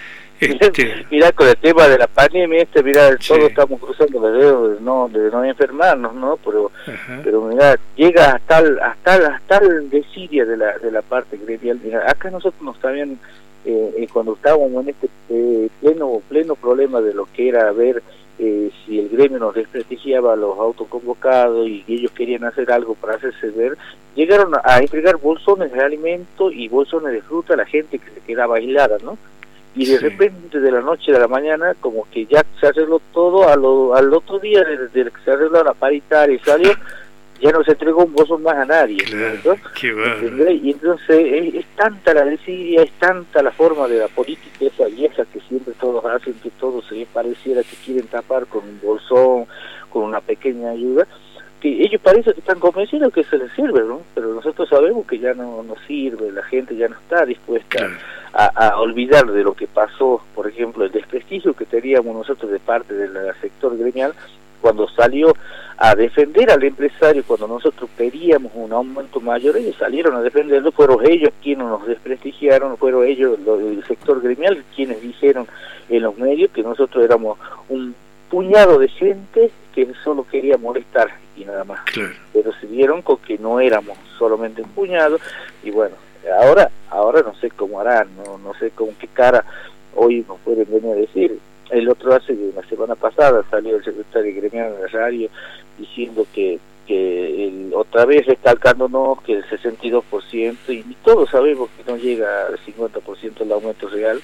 Mirá, con el tema de la pandemia, todos estamos cruzando los dedos de no enfermarnos, ¿no? Pero mirá, llega hasta el desidia de la parte gremial. Mirá, acá nosotros nos sabían, cuando estábamos en este pleno problema de lo que era ver si el gremio nos desprestigiaba a los autoconvocados y ellos querían hacer algo para hacerse ver, llegaron a entregar bolsones de alimento y bolsones de fruta a la gente que se quedaba aislada, ¿no? Y de repente, de la noche a la mañana, como que ya se arregló todo, al otro día de que se arregló la paritaria y salió, ya no se entregó un bolsón más a nadie. Claro, y entonces es tanta la desidia, es tanta la forma de la política esa vieja que siempre todos hacen, que todo se pareciera que quieren tapar con un bolsón, con una pequeña ayuda, que ellos parece que están convencidos que se les sirve, ¿no? Pero nosotros sabemos que ya no sirve, la gente ya no está dispuesta a olvidar de lo que pasó, por ejemplo, el desprestigio que teníamos nosotros de parte del sector gremial cuando salió a defender al empresario, cuando nosotros pedíamos un aumento mayor. Ellos salieron a defenderlo, fueron ellos quienes nos desprestigiaron, fueron ellos, el sector gremial, quienes dijeron en los medios que nosotros éramos un puñado de gente que solo quería molestar y nada más. Pero se dieron con que no éramos solamente un puñado, y bueno, ahora no sé cómo harán, no sé con qué cara hoy nos pueden venir a decir. El otro hace una semana pasada salió el secretario gremial en la radio diciendo que otra vez recalcándonos que el 62%, y todos sabemos que no llega al 50% el aumento real,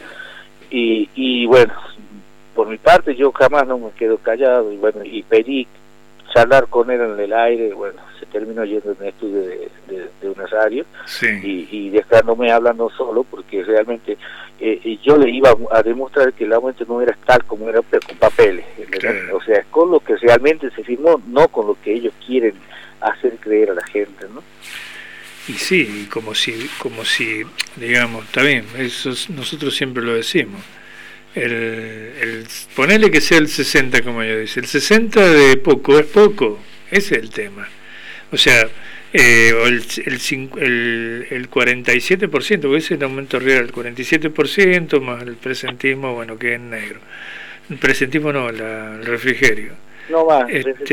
y bueno, por mi parte yo jamás no me quedo callado, y bueno, y pedí charlar con él en el aire. Bueno, se terminó yendo en el estudio de una radio, y dejándome hablando solo, porque realmente yo le iba a demostrar que el aumento no era tal como era, pero con papeles, o sea, con lo que realmente se firmó, no con lo que ellos quieren hacer creer a la gente, ¿no? Y sí, como si digamos, está bien, eso nosotros siempre lo decimos, ponerle que sea el 60, como yo dice, el 60 de poco es poco, ese es el tema. O sea, el 47%, porque ese es el aumento real, el 47% más el presentismo, bueno, que es negro. El presentismo no, el refrigerio. No va,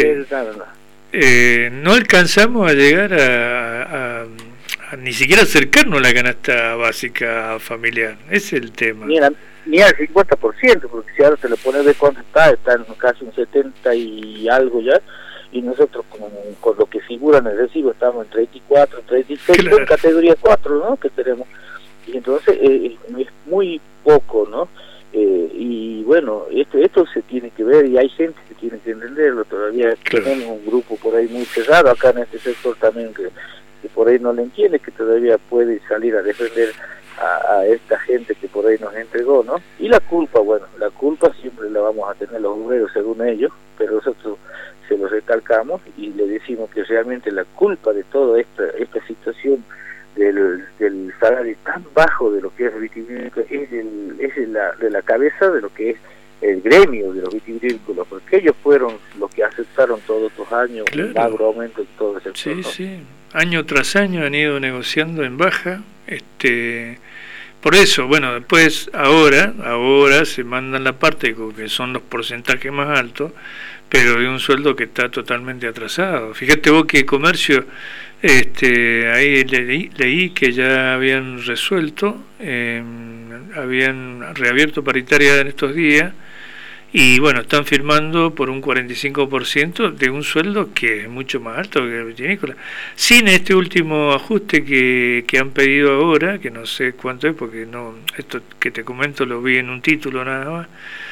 no alcanzamos a llegar a ni siquiera acercarnos a la canasta básica familiar, ese es el tema. Mira, ni al 50%, porque si ahora te lo pones de cuánto está en casi un 70 y algo ya, y nosotros con lo que figura en el recibo estamos en 34, 36, claro, en categoría 4, ¿no?, que tenemos, y entonces es muy poco, ¿no? Y bueno, esto se tiene que ver, y hay gente que tiene que entenderlo. Todavía claro, tenemos un grupo por ahí muy cerrado acá en este sector también que por ahí no le entiende, que todavía puede salir a defender a esta gente que por ahí nos entregó, ¿no? Y la culpa, bueno, la culpa siempre la vamos a tener los obreros según ellos, pero nosotros se lo recalcamos y le decimos que realmente la culpa de toda esta situación del salario tan bajo de lo que es vitivinícola es de la cabeza de lo que es el gremio de los vitivinícolas, porque ellos fueron los que aceptaron todos estos años, claro, un magro aumento en todo ese sector, sí, ¿no? sí, año tras año han ido negociando en baja, por eso, bueno, después ahora se mandan la parte que son los porcentajes más altos, pero de un sueldo que está totalmente atrasado. Fíjate vos que comercio, ahí leí que ya habían resuelto, habían reabierto paritaria en estos días, y bueno, están firmando por un 45% de un sueldo que es mucho más alto que el vitivinícola, sin este último ajuste que han pedido ahora, que no sé cuánto es, porque no, esto que te comento lo vi en un título nada más.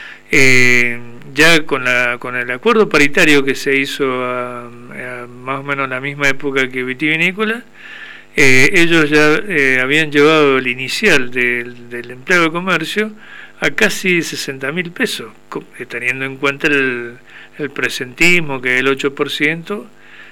Ya con el acuerdo paritario que se hizo a más o menos la misma época que vitivinícola, ellos ya habían llevado el inicial del empleo de comercio a casi 60.000 pesos, teniendo en cuenta el presentismo, que es el 8%,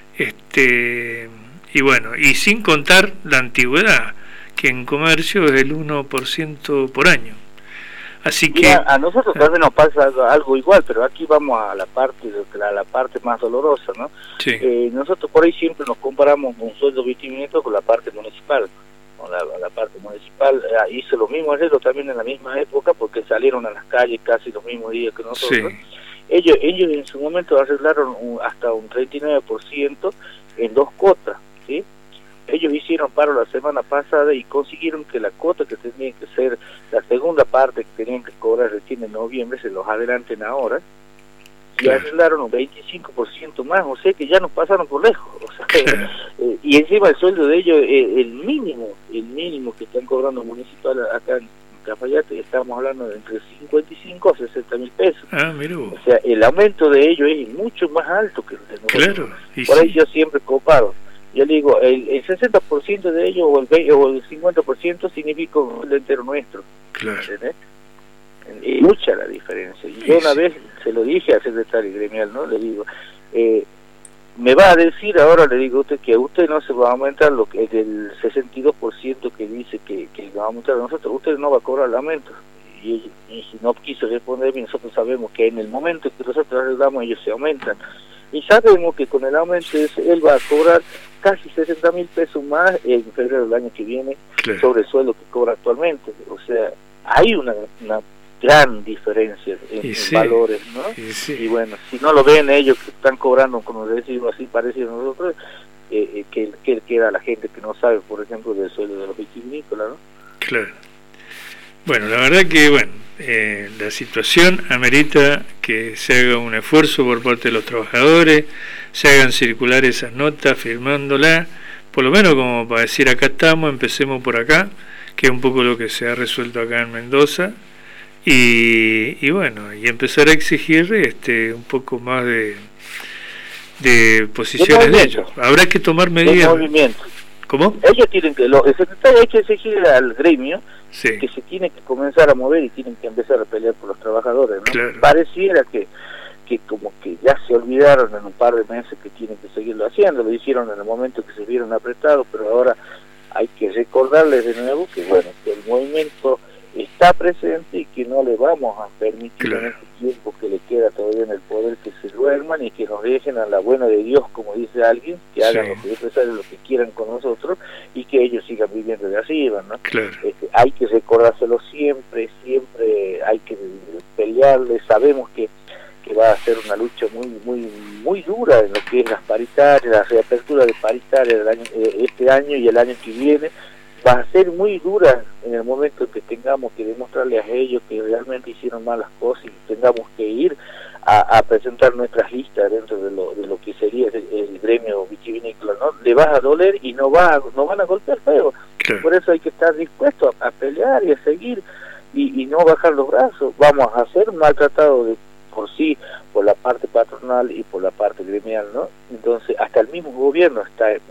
y bueno, y sin contar la antigüedad, que en comercio es el 1% por año. Así que mira, a nosotros también nos pasa algo igual, pero aquí vamos a la parte más dolorosa, ¿no? Sí. Nosotros por ahí siempre nos comparamos un sueldo vitivinícola con la parte municipal. Con la parte municipal hizo lo mismo arreglo también en la misma época, porque salieron a las calles casi los mismos días que nosotros. Sí. Ellos en su momento arreglaron hasta un 39% en 2 cuotas, ¿sí? Ellos hicieron paro la semana pasada y consiguieron que la cuota que tenía que ser la segunda parte que tenían que cobrar recién en noviembre se los adelanten ahora, y claro, arreglaron un 25% más, o sea que ya nos pasaron por lejos, o sea, claro, y encima el sueldo de ellos, el mínimo que están cobrando municipal acá en Cafayate, estamos hablando de entre 55 a 60.000 pesos. Ah, mira vos. O sea, el aumento de ellos es mucho más alto que el de nosotros. Claro, y por ahí sí, yo siempre comparo. Yo le digo, el 60% de ellos o el 50% significa un sueldo entero nuestro. Claro. ¿Entendés? Es mucha la diferencia. Y yo una vez se lo dije al secretario gremial, ¿no? Le digo, me va a decir ahora, le digo a usted, que a usted no se va a aumentar lo que el 62% que dice que va a aumentar a nosotros, usted no va a cobrar el aumento. Y si no quiso responder bien, nosotros sabemos que en el momento que nosotros arreglamos ellos se aumentan. Y sabemos que con el aumento él va a cobrar casi 60.000 pesos más en febrero del año que viene, claro, sobre el sueldo que cobra actualmente. O sea, hay una gran diferencia en valores, ¿no? Y bueno, si no lo ven ellos que están cobrando, como decimos así, parecido a nosotros, que queda la gente que no sabe, por ejemplo, del sueldo de los vitivinícolas, ¿no? Claro. Bueno, la verdad que, bueno, la situación amerita que se haga un esfuerzo por parte de los trabajadores, se hagan circular esas notas firmándolas, por lo menos como para decir acá estamos, empecemos por acá, que es un poco lo que se ha resuelto acá en Mendoza, y bueno, y empezar a exigir un poco más de posiciones de ellos. Habrá que tomar medidas. ¿Cómo? Ellos tienen que, el secretario hay que exigir al gremio, sí, que se tiene que comenzar a mover y tienen que empezar a pelear por los trabajadores, ¿no? Claro. Pareciera que como que ya se olvidaron en un par de meses que tienen que seguirlo haciendo, lo hicieron en el momento que se vieron apretados, pero ahora hay que recordarles de nuevo que bueno, que el movimiento está presente y que no le vamos a permitir, claro, en este tiempo que le queda todavía en el poder, que se duerman y que nos dejen a la buena de Dios, como dice alguien, que hagan, sí, lo que necesarios, lo que quieran con nosotros y que ellos sigan viviendo de arriba, ¿no? Claro. Hay que recordárselo siempre hay que pelearle. Sabemos que va a ser una lucha muy dura en lo que es las paritarias, la reapertura de paritarias este año y el año que viene. Va a ser muy dura en el momento en que tengamos que demostrarles a ellos que realmente hicieron mal las cosas y tengamos que ir a presentar nuestras listas dentro de lo que sería el gremio vitivinícola, ¿no? Le vas a doler y no van a golpear feo. Claro. Por eso hay que estar dispuesto a pelear y a seguir y no bajar los brazos. Vamos a ser maltratados por la parte patronal y por la parte gremial, ¿no? Entonces hasta el mismo gobierno está en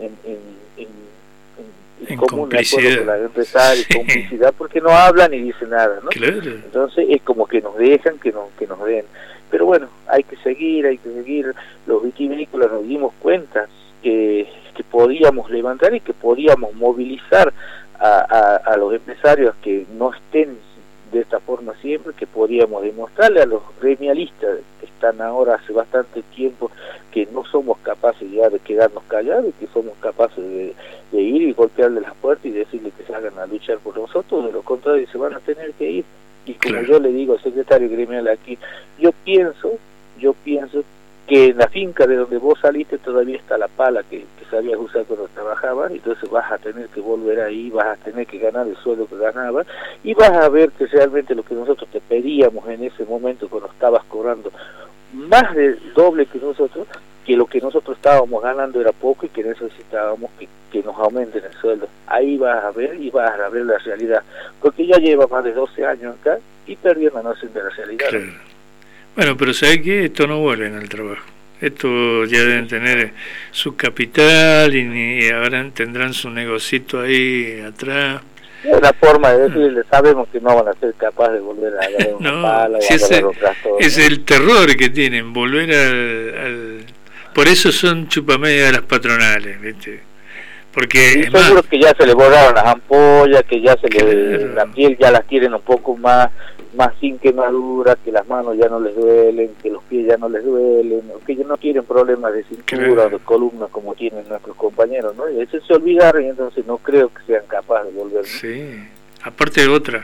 común acuerdo con la empresaria, sí. Complicidad, porque no hablan ni dicen nada, ¿no? Claro. Entonces es como que nos dejan que nos den. Pero bueno, hay que seguir. Los vitivinícolas nos dimos cuenta que podíamos levantar y que podíamos movilizar a los empresarios que no estén de esta forma siempre, que podíamos demostrarle a los gremialistas que están ahora hace bastante tiempo que no somos capaces ya de quedarnos callados y que somos capaces de ir y golpearle las puertas y decirle que salgan a luchar por nosotros. De lo contrario se van a tener que ir. Y como claro, yo le digo al secretario gremial aquí, yo pienso que en la finca de donde vos saliste todavía está la pala que sabías usar cuando trabajabas, entonces vas a tener que volver ahí, vas a tener que ganar el sueldo que ganabas y vas a ver que realmente lo que nosotros te pedíamos en ese momento cuando estabas cobrando más del doble que nosotros, que lo que nosotros estábamos ganando era poco y que necesitábamos que nos aumenten el sueldo. Ahí vas a ver y vas a ver la realidad, porque ya lleva más de 12 años acá y perdió la noción de la realidad. Claro. Bueno, pero ¿sabes qué? Esto no vuelve al trabajo. Esto ya deben tener su capital y ahora tendrán su negocito ahí atrás. Es la forma de decirle, sabemos que no van a ser capaces de volver a agarrar una pala si o agarrar un tractor. Es el terror que tienen, volver al... Por eso son chupamedias de las patronales, ¿viste? Porque es seguro que ya se le borraron las ampollas, que ya se le, la piel ya las tienen un poco más sin quemadura, que las manos ya no les duelen, que los pies ya no les duelen, que ellos no quieren problemas de cintura o de columna como tienen nuestros compañeros, ¿no? Y eso se olvidaron y entonces no creo que sean capaces de volver, ¿no? Sí, aparte de otra,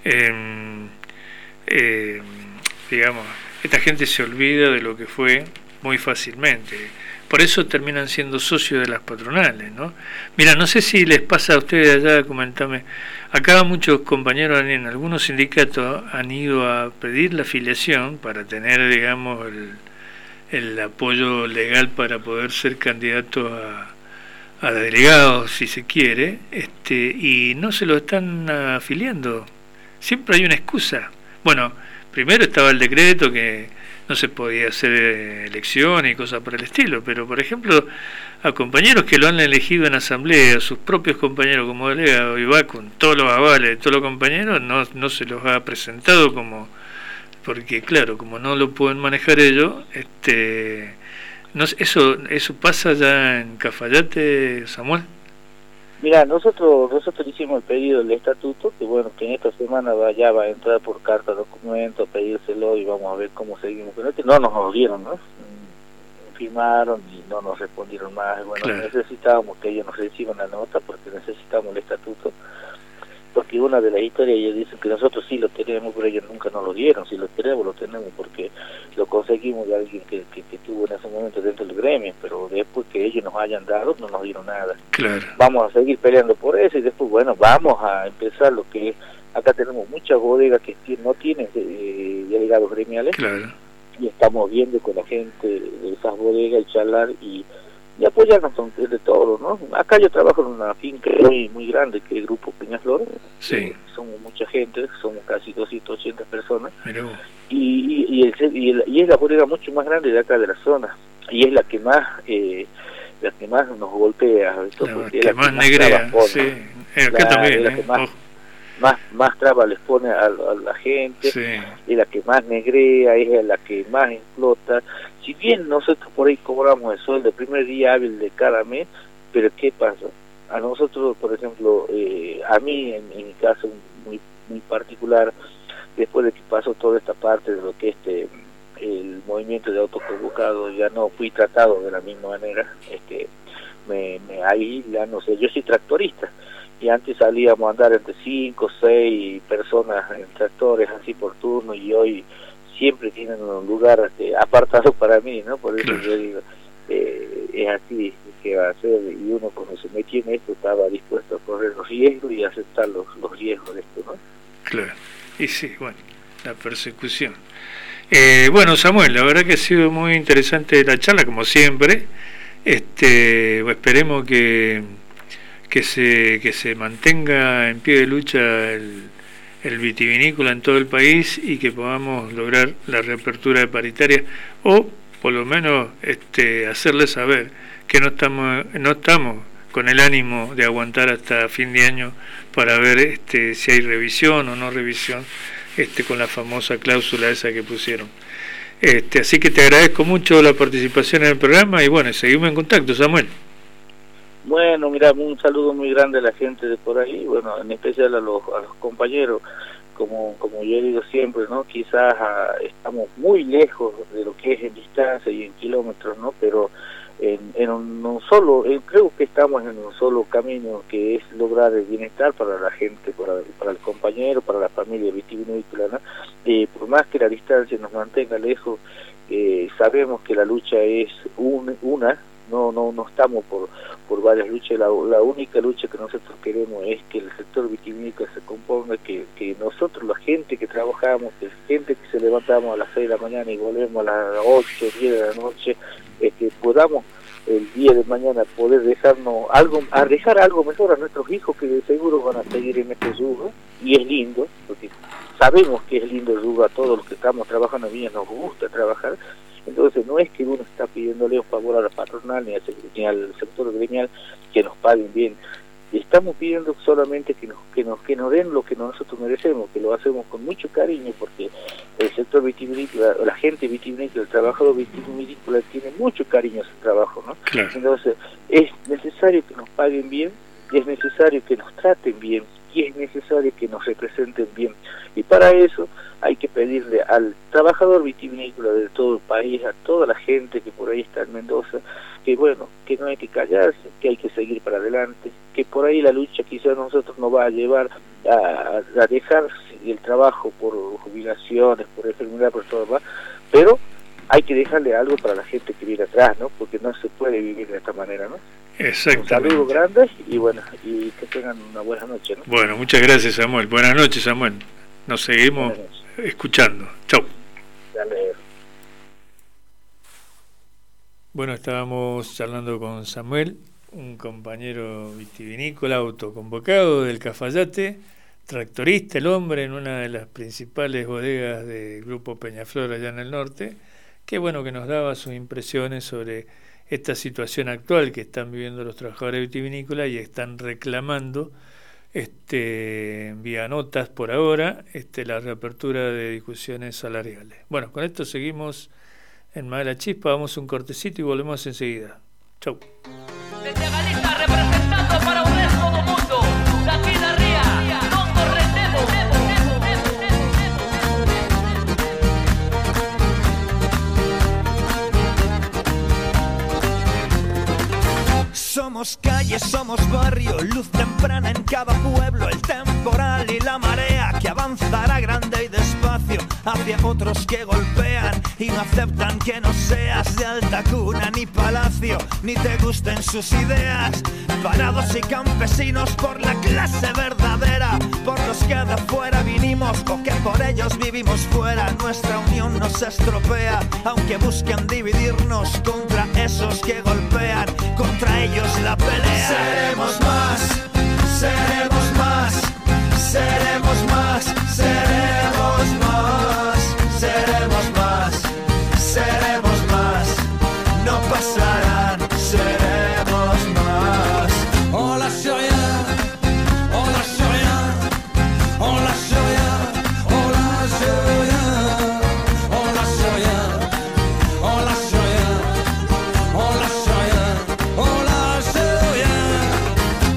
digamos, esta gente se olvida de lo que fue muy fácilmente. Por eso terminan siendo socios de las patronales, ¿no? Mira, no sé si les pasa a ustedes allá, comentame. Acá muchos compañeros en algunos sindicatos han ido a pedir la afiliación para tener, digamos, el apoyo legal para poder ser candidato a delegados, si se quiere, y no se lo están afiliando. Siempre hay una excusa. Bueno, primero estaba el decreto que no se podía hacer elecciones y cosas por el estilo, pero por ejemplo a compañeros que lo han elegido en asamblea, sus propios compañeros como delegado, y va con todos los avales de todos los compañeros, no se los ha presentado como, porque claro, como no lo pueden manejar ellos, no, eso pasa ya en Cafayate, Samuel. Mira, nosotros hicimos el pedido del estatuto, que bueno, que en esta semana ya va a entrar por carta documento, pedírselo y vamos a ver cómo seguimos con esto. No nos lo dieron, ¿no? Firmaron y no nos respondieron más. Bueno, claro, necesitábamos que ellos nos reciban la nota porque necesitamos el estatuto. Porque una de las historias ellos dicen que nosotros sí lo tenemos, pero ellos nunca nos lo dieron. Si lo tenemos porque lo conseguimos de alguien que tuvo en ese momento dentro del gremio, pero después que ellos nos hayan dado no nos dieron nada. Claro. Vamos a seguir peleando por eso y después, bueno, vamos a empezar lo que es. Acá tenemos muchas bodegas que no tienen delegados gremiales. Claro. Y estamos viendo con la gente de esas bodegas y charlar y apoyarnos de todo, ¿no? Acá yo trabajo en una finca muy grande que es el Grupo Peñaflor. Sí. Somos mucha gente, somos casi 280 personas. Pero... Y es la bodega mucho más grande de acá de la zona y es la que más nos golpea, la que más negrea, sí. Acá también, la que más trabas les pone a la gente, sí, es la que más negrea, es la que más explota. Si bien nosotros por ahí cobramos el sueldo el primer día hábil de cada mes, pero ¿qué pasa? A nosotros, por ejemplo, a mí en mi caso muy particular, después de que pasó toda esta parte de lo que el movimiento de autoconvocados, ya no fui tratado de la misma manera, ahí ya no sé, yo soy tractorista y antes salíamos a andar entre 5 o 6 personas en tractores así por turno y hoy siempre tienen un lugar apartado para mí, ¿no? Por eso claro, yo digo, es así que va a ser, y uno cuando se metió en esto estaba dispuesto a correr los riesgos y aceptar los riesgos de esto, ¿no? Claro, y sí, bueno, la persecución. Bueno, Samuel, la verdad que ha sido muy interesante la charla, como siempre. Esperemos que se mantenga en pie de lucha el vitivinícola en todo el país y que podamos lograr la reapertura de paritarias, o por lo menos hacerles saber que no estamos con el ánimo de aguantar hasta fin de año para ver si hay revisión o no revisión con la famosa cláusula esa que pusieron. Así que te agradezco mucho la participación en el programa y bueno, seguimos en contacto, Samuel. Bueno, mira, un saludo muy grande a la gente de por ahí, bueno, en especial a los compañeros, como yo digo siempre, ¿no? Quizás estamos muy lejos de lo que es en distancia y en kilómetros, ¿no? Pero en un solo, creo que estamos en un solo camino, que es lograr el bienestar para la gente, para el compañero, para la familia vitivinícola, ¿no? Por más que la distancia nos mantenga lejos, sabemos que la lucha es una, no estamos por varias luchas. La única lucha que nosotros queremos es que el sector vitivinícola se componga, que nosotros, la gente que trabajamos, que la gente que se levantamos a las 6 de la mañana y volvemos a las 8, 10 de la noche, podamos el día de mañana poder dejar algo mejor a nuestros hijos, que de seguro van a seguir en este rubro, y es lindo, porque sabemos que es lindo el rubro, a todos los que estamos trabajando bien nos gusta trabajar. Entonces no es que uno está pidiéndole un favor a la patronal ni al sector gremial que nos paguen bien. Estamos pidiendo solamente que nos den lo que nosotros merecemos, que lo hacemos con mucho cariño, porque el sector vitivinícola, la gente vitivinícola, el trabajador vitivinícola tiene mucho cariño a su trabajo, ¿no? Claro. Entonces es necesario que nos paguen bien, y es necesario que nos traten bien, y es necesario que nos representen bien, y para eso hay que pedirle al trabajador vitivinícola de todo el país, a toda la gente que por ahí está en Mendoza, que bueno, que no hay que callarse, que hay que seguir para adelante, que por ahí la lucha quizás nosotros nos va a llevar a dejar el trabajo por jubilaciones, por enfermedad, por todo más, pero hay que dejarle algo para la gente que viene atrás, ¿no? Porque no se puede vivir de esta manera, ¿no? Exactamente. Un saludo grande y bueno, y que tengan una buena noche, ¿no? Bueno, muchas gracias, Samuel. Buenas noches, Samuel. Nos seguimos escuchando. Chau. Dale. Bueno, estábamos charlando con Samuel, un compañero vitivinícola autoconvocado del Cafayate, tractorista el hombre en una de las principales bodegas del Grupo Peñaflor allá en el norte, que bueno, que nos daba sus impresiones sobre esta situación actual que están viviendo los trabajadores vitivinícolas y están reclamando vía notas por ahora la reapertura de discusiones salariales. Bueno, con esto seguimos en Más de la Chispa, vamos a un cortecito y volvemos enseguida. Chau. Desde Galicia representando para un resto do mundo, daqui da ría, non nos rendemos. Somos calle, somos barrio, luz temprana en cada pueblo, el temporal y la marea que avanzará grande y despacio hacia otros que golpean y no aceptan que no seas de alta cuna ni palacio, ni te gusten sus ideas. Parados y campesinos por la clase verdadera, por los que de fuera vinimos o que por ellos vivimos fuera. Nuestra unión nos estropea, aunque busquen dividirnos contra esos que golpean, contra ellos la pelea. Seremos más, seremos más, seremos más, seremos más, seremos más, seremos más, no pasarán, seremos más. Hola Shoya, hola Shoya, hola Shoya, hola Shoya, hola Shoya, hola Shoya, hola Shoya, hola Shoya.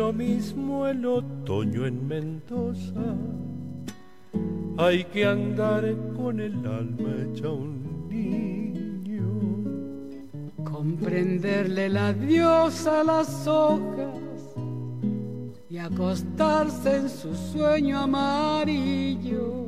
lo mismo el otoño en Mendoza. Hay que andar con el alma hecha un niño. Comprenderle la diosa a las hojas y acostarse en su sueño amarillo.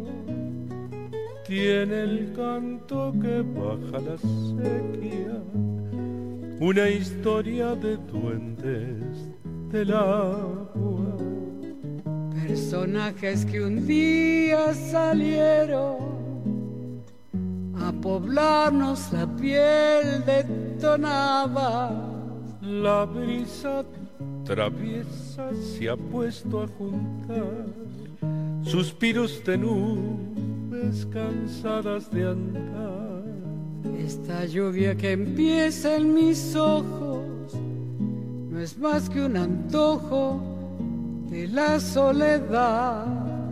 Tiene el canto que baja la sequía, una historia de duendes del agua. Personajes que un día salieron a poblarnos la piel de tonabas. La brisa traviesa se ha puesto a juntar suspiros de nubes cansadas de andar. Esta lluvia que empieza en mis ojos no es más que un antojo de la soledad.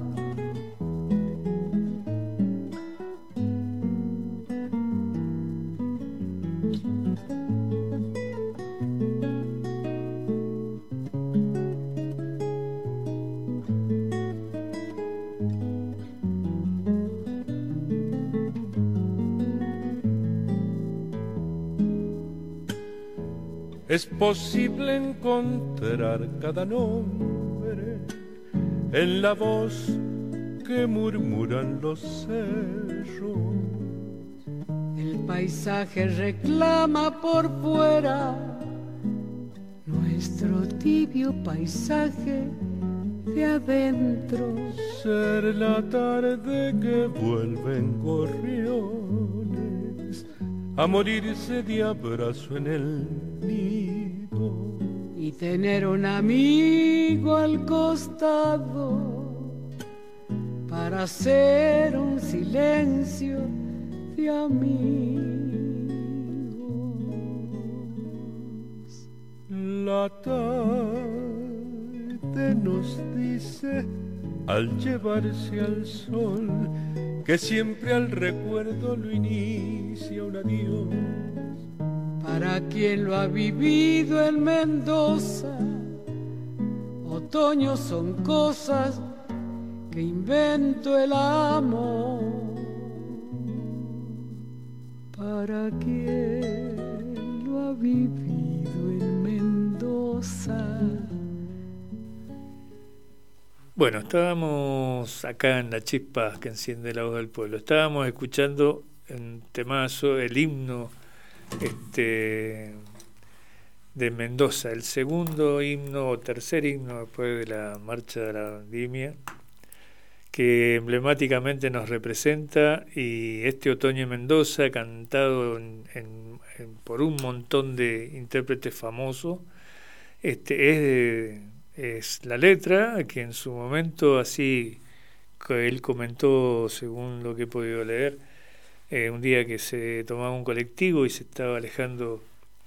Es posible encontrar cada nombre en la voz que murmuran los cerros. El paisaje reclama por fuera nuestro tibio paisaje de adentro. Ser la tarde que vuelven gorriones a morirse de abrazo en el nido. Y tener un amigo al costado para hacer un silencio de amigos. La tarde nos dice al llevarse al sol que siempre al recuerdo lo inicia un adiós. Para quien lo ha vivido en Mendoza, otoño son cosas que inventó el amor. Para quien lo ha vivido en Mendoza. Bueno, estábamos acá en La Chispa que enciende la voz del pueblo. Estábamos escuchando en temazo el himno de Mendoza, el segundo himno o tercer himno después de la Marcha de la Vendimia, que emblemáticamente nos representa, y este otoño en Mendoza, cantado por un montón de intérpretes famosos, es la letra que en su momento, así que él comentó, según lo que he podido leer, un día que se tomaba un colectivo y se estaba alejando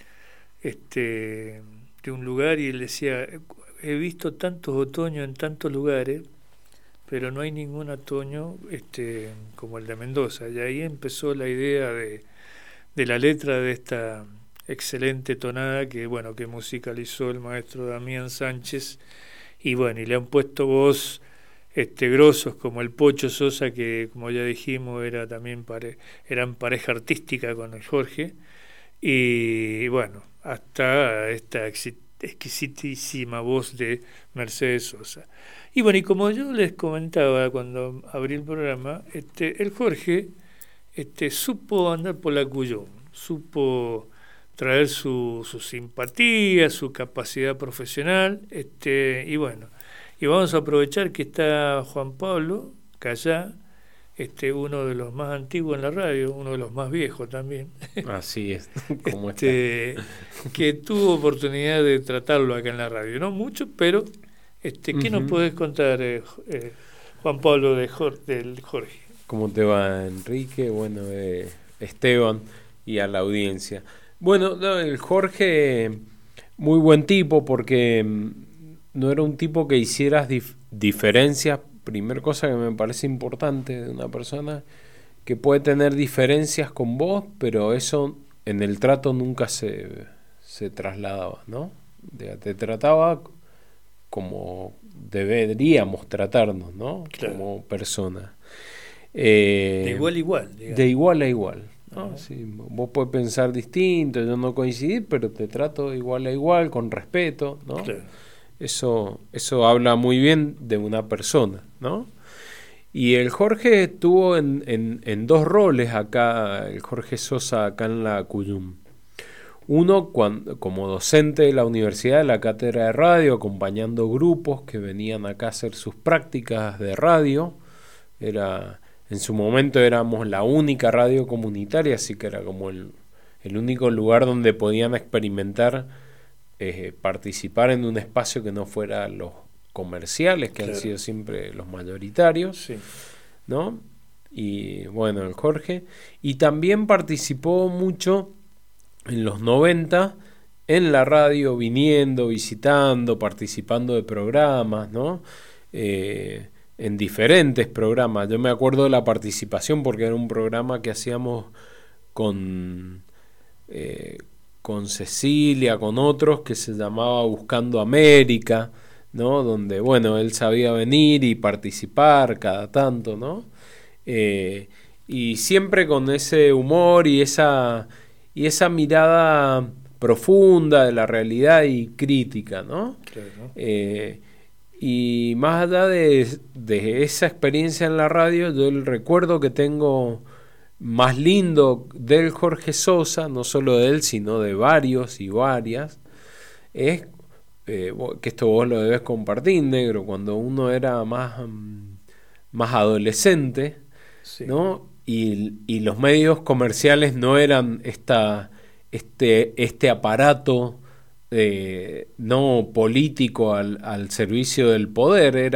de un lugar, y él decía: he visto tantos otoños en tantos lugares, pero no hay ningún otoño como el de Mendoza. Y ahí empezó la idea de la letra de esta excelente tonada que musicalizó el maestro Damián Sánchez, y le han puesto voz grosos como el Pocho Sosa, que como ya dijimos eran pareja artística con el Jorge, y hasta esta exquisitísima voz de Mercedes Sosa. Y como yo les comentaba cuando abrí el programa, el Jorge supo andar por la Cuyón, supo traer su simpatía, su capacidad profesional, y vamos a aprovechar que está Juan Pablo Callá, uno de los más antiguos en la radio, uno de los más viejos también. Así es, como que tuvo oportunidad de tratarlo acá en la radio, no mucho, pero ¿qué nos puedes contar, Juan Pablo, del Jorge? ¿Cómo te va, Enrique? Bueno, Esteban y a la audiencia. Bueno, el Jorge, muy buen tipo, porque no era un tipo que hicieras diferencias. Primer cosa que me parece importante de una persona, que puede tener diferencias con vos, pero eso en el trato nunca se trasladaba, ¿no? Te trataba como deberíamos tratarnos, ¿no? Claro. Como personas. De igual a igual. Digamos. De igual a igual, ¿no? Sí, vos podés pensar distinto, yo no coincidir, pero te trato de igual a igual, con respeto, ¿no? Claro. Eso habla muy bien de una persona, ¿no? Y el Jorge estuvo en dos roles acá, el Jorge Sosa acá en la Cuyum. Uno como docente de la universidad, de la cátedra de radio, acompañando grupos que venían acá a hacer sus prácticas de radio. En su momento éramos la única radio comunitaria, así que era como el único lugar donde podían experimentar, participar en un espacio que no fuera los comerciales, que han sido siempre los mayoritarios, ¿no? Y bueno, el Jorge. Y también participó mucho en los 90 en la radio, viniendo, visitando, participando de programas, ¿no? En diferentes programas. Yo me acuerdo de la participación porque era un programa que hacíamos con Cecilia, con otros, que se llamaba Buscando América, ¿no? Donde, bueno, él sabía venir y participar cada tanto, ¿no? Y siempre con ese humor y esa mirada profunda de la realidad y crítica, ¿no? Claro. Y más allá de esa experiencia en la radio, yo el recuerdo que tengo más lindo del Jorge Sosa, no solo de él, sino de varios y varias, es que esto vos lo debes compartir, negro, cuando uno era más adolescente, ¿no? Y los medios comerciales no eran este aparato no político al servicio del poder,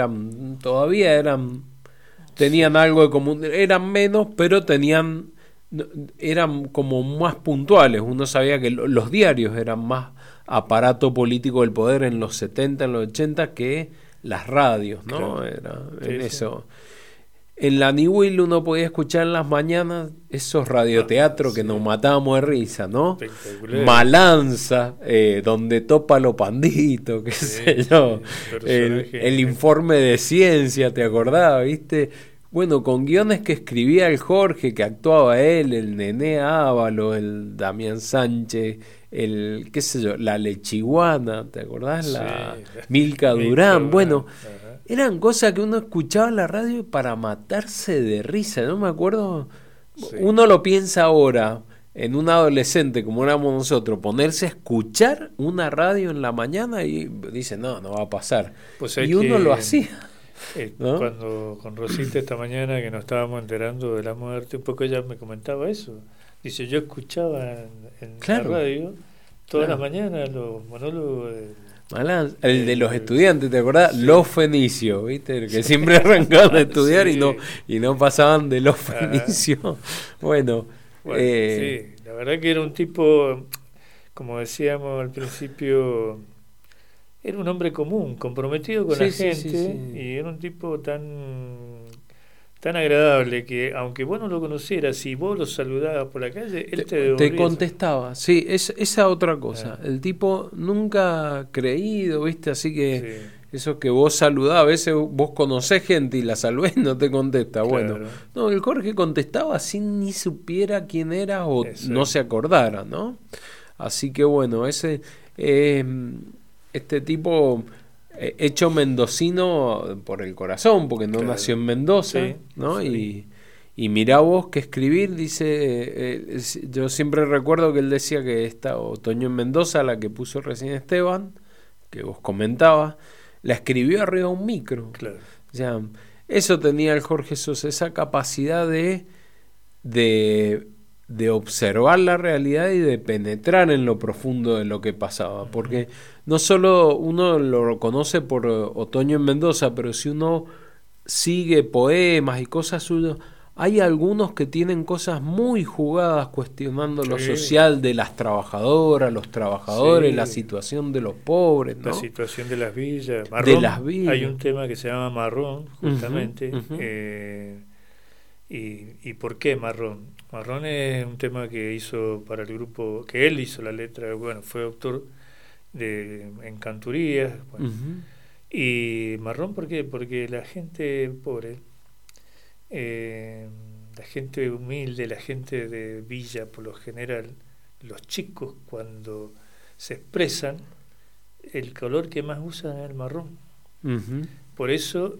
tenían algo de común, eran menos, pero eran como más puntuales. Uno sabía que los diarios eran más aparato político del poder en los 70, en los 80 que las radios, ¿no? Claro. Eso. En la Niwil uno podía escuchar en las mañanas esos radioteatros que nos matábamos de risa, ¿no? Malanza, donde topa lo pandito, qué sé yo. El informe de ciencia, ¿te acordás? ¿Viste? Bueno, con guiones que escribía el Jorge, que actuaba él, el Nené Ávalo, el Damián Sánchez, el, qué sé yo, la Lechiguana, ¿te acordás? La Milka Durán. Bueno, eran cosas que uno escuchaba en la radio para matarse de risa, ¿no? Me acuerdo, uno lo piensa ahora, en un adolescente como éramos nosotros, ponerse a escuchar una radio en la mañana y dice, no va a pasar. Pues y uno lo hacía. ¿No? Cuando con Rosita esta mañana que nos estábamos enterando de la muerte, un poco ella me comentaba eso. Dice, yo escuchaba en la radio todas las mañanas los monólogos el de los estudiantes, ¿te acordás? Los fenicios, ¿viste? Que siempre arrancaban a estudiar y no pasaban de los fenicios. Bueno, sí, la verdad que era un tipo, como decíamos al principio, era un hombre común, comprometido con la gente, y era un tipo tan agradable que aunque vos no lo conocieras, si vos lo saludabas por la calle, él te contestaba. Sí, esa otra cosa. El tipo nunca creído, ¿viste? Así que eso que vos saludás, a veces vos conocés gente y la saludás y no te contesta. Claro. Bueno, no, el Jorge contestaba sin ni supiera quién era o no se acordara, ¿no? Así que bueno, este tipo hecho mendocino por el corazón, porque no nació en Mendoza, ¿no? Y mirá vos que escribir, dice, yo siempre recuerdo que él decía que esta Otoño en Mendoza, la que puso recién Esteban, que vos comentabas, la escribió arriba de un micro. Claro. O sea, eso tenía el Jorge Sosa, esa capacidad de observar la realidad y de penetrar en lo profundo de lo que pasaba, porque no solo uno lo conoce por Otoño en Mendoza, pero si uno sigue poemas y cosas suyas, hay algunos que tienen cosas muy jugadas cuestionando lo social de las trabajadoras, los trabajadores, la situación de los pobres, ¿no? La situación de las villas. Marrón, hay un tema que se llama Marrón, justamente. ¿Y por qué Marrón? Marrón es un tema que hizo para el grupo, que él hizo la letra, bueno, fue autor en Canturías, bueno, Y marrón, ¿por qué? Porque la gente pobre, la gente humilde, la gente de villa por lo general, los chicos cuando se expresan, el color que más usan es el marrón. Por eso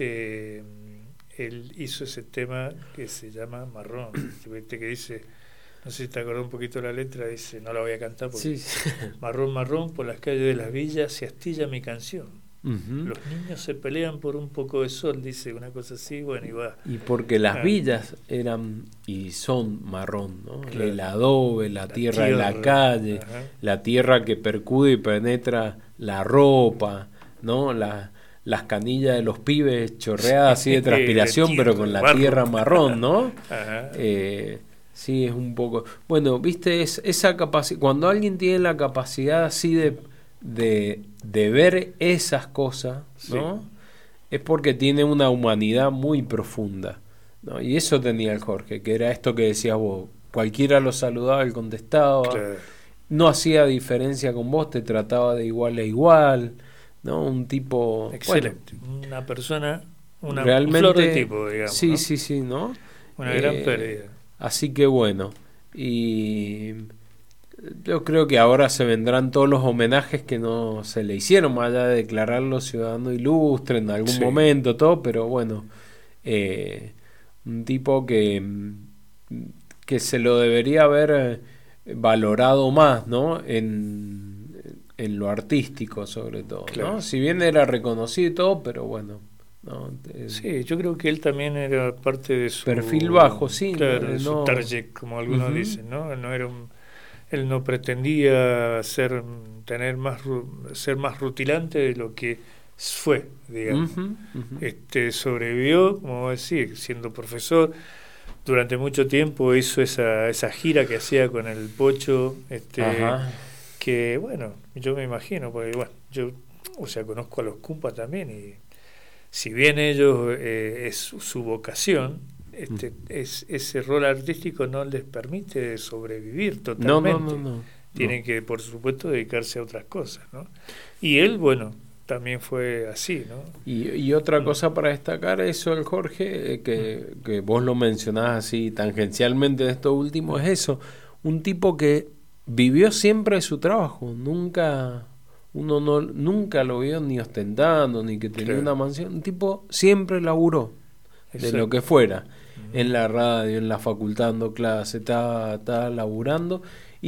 él hizo ese tema que se llama Marrón, que dice, no sé si te acordás un poquito de la letra, dice, no la voy a cantar porque marrón, marrón, por las calles de las villas se astilla mi canción. Los niños se pelean por un poco de sol, dice una cosa así, bueno, y va. Y porque las villas eran y son marrón, ¿no? Claro. El adobe, la tierra de la calle, la tierra que percude y penetra la ropa, ¿no? Las canillas de los pibes chorreadas así de transpiración, de tierra, pero con la tierra marrón, ¿no? Sí, es un poco... Bueno, viste, esa capacidad, cuando alguien tiene la capacidad así de ver esas cosas, ¿no? Es porque tiene una humanidad muy profunda, ¿no? Y eso tenía el Jorge, que era esto que decías vos, cualquiera lo saludaba, él contestaba, no hacía diferencia con vos, te trataba de igual a igual, ¿no? Un tipo... Excelente, bueno, una persona, realmente, un flor de tipo, digamos. Sí, ¿no? sí, ¿no? Una gran pérdida. Así que bueno, y... yo creo que ahora se vendrán todos los homenajes que no se le hicieron, más allá de declararlo ciudadano ilustre en algún momento, todo, pero bueno, un tipo que se lo debería haber valorado más, ¿no? En lo artístico, sobre todo, ¿no? Si bien era reconocido y todo, pero bueno, ¿no? Sí, yo creo que él también era parte de su perfil bajo, sí, claro, de su target, como algunos dicen, ¿no? Él no era él no pretendía ser más rutilante de lo que fue, digamos. Sobrevivió, como decir, siendo profesor. Durante mucho tiempo hizo esa gira que hacía con el Pocho, que bueno, yo me imagino, porque bueno, yo conozco a los Cumpa también, y si bien ellos es su vocación, ese rol artístico no les permite sobrevivir totalmente. No. Tienen que, por supuesto, dedicarse a otras cosas, ¿no? Y él, bueno, también fue así, ¿no? Y otra cosa para destacar, eso el Jorge, que vos lo mencionás así tangencialmente en esto último, es eso, un tipo que vivió siempre su trabajo, nunca lo vio ni ostentando, ni que tenía una mansión, un tipo siempre laburó, de lo que fuera, en la radio, en la facultad dando clase, estaba laburando,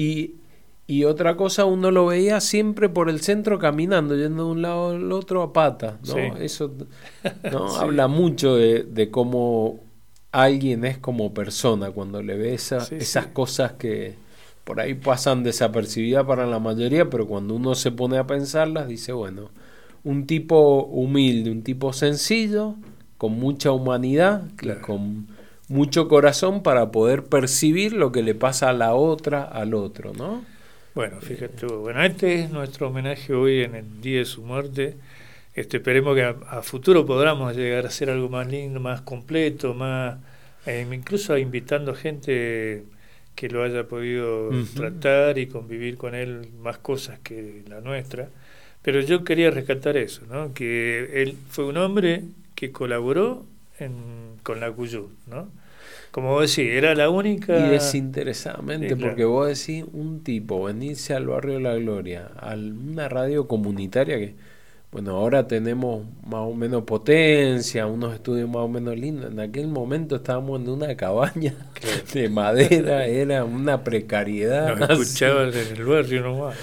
y otra cosa, uno lo veía siempre por el centro caminando, yendo de un lado al otro a pata, ¿no? Eso, ¿no? Habla mucho de cómo alguien es como persona, cuando le ve esas cosas que por ahí pasan desapercibidas para la mayoría, pero cuando uno se pone a pensarlas, dice, bueno, un tipo humilde, un tipo sencillo, con mucha humanidad, con mucho corazón para poder percibir lo que le pasa a la otra, al otro, ¿no? Bueno, fíjate, este es nuestro homenaje hoy en el día de su muerte. Esperemos que a futuro podamos llegar a hacer algo más lindo, más completo, más incluso invitando gente que lo haya podido tratar y convivir con él más cosas que la nuestra. Pero yo quería rescatar eso, ¿no? Que él fue un hombre que colaboró con la Cuyú, ¿no? Como vos decís, era la única... Y desinteresadamente, porque vos decís, un tipo venirse al Barrio de la Gloria, a una radio comunitaria que, bueno, ahora tenemos más o menos potencia, unos estudios más o menos lindos. En aquel momento estábamos en una cabaña de madera, era una precariedad. Nos escuchaban en el barrio nomás.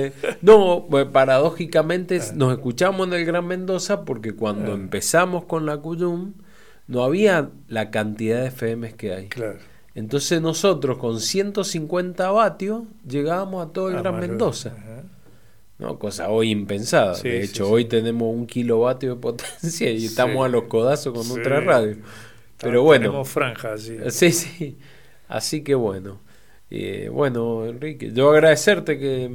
No, pues, paradójicamente nos escuchamos en el Gran Mendoza porque cuando empezamos con la Cuyum, no había la cantidad de FMs que hay. Entonces nosotros con 150 vatios llegábamos a todo el Gran Mendoza. ¿No? Cosa hoy impensada. De hecho, hoy tenemos 1 kilovatio de potencia y estamos a los codazos con otra radio. Pero bueno. Tenemos franjas. Sí. Así que bueno. Bueno, Enrique, yo agradecerte que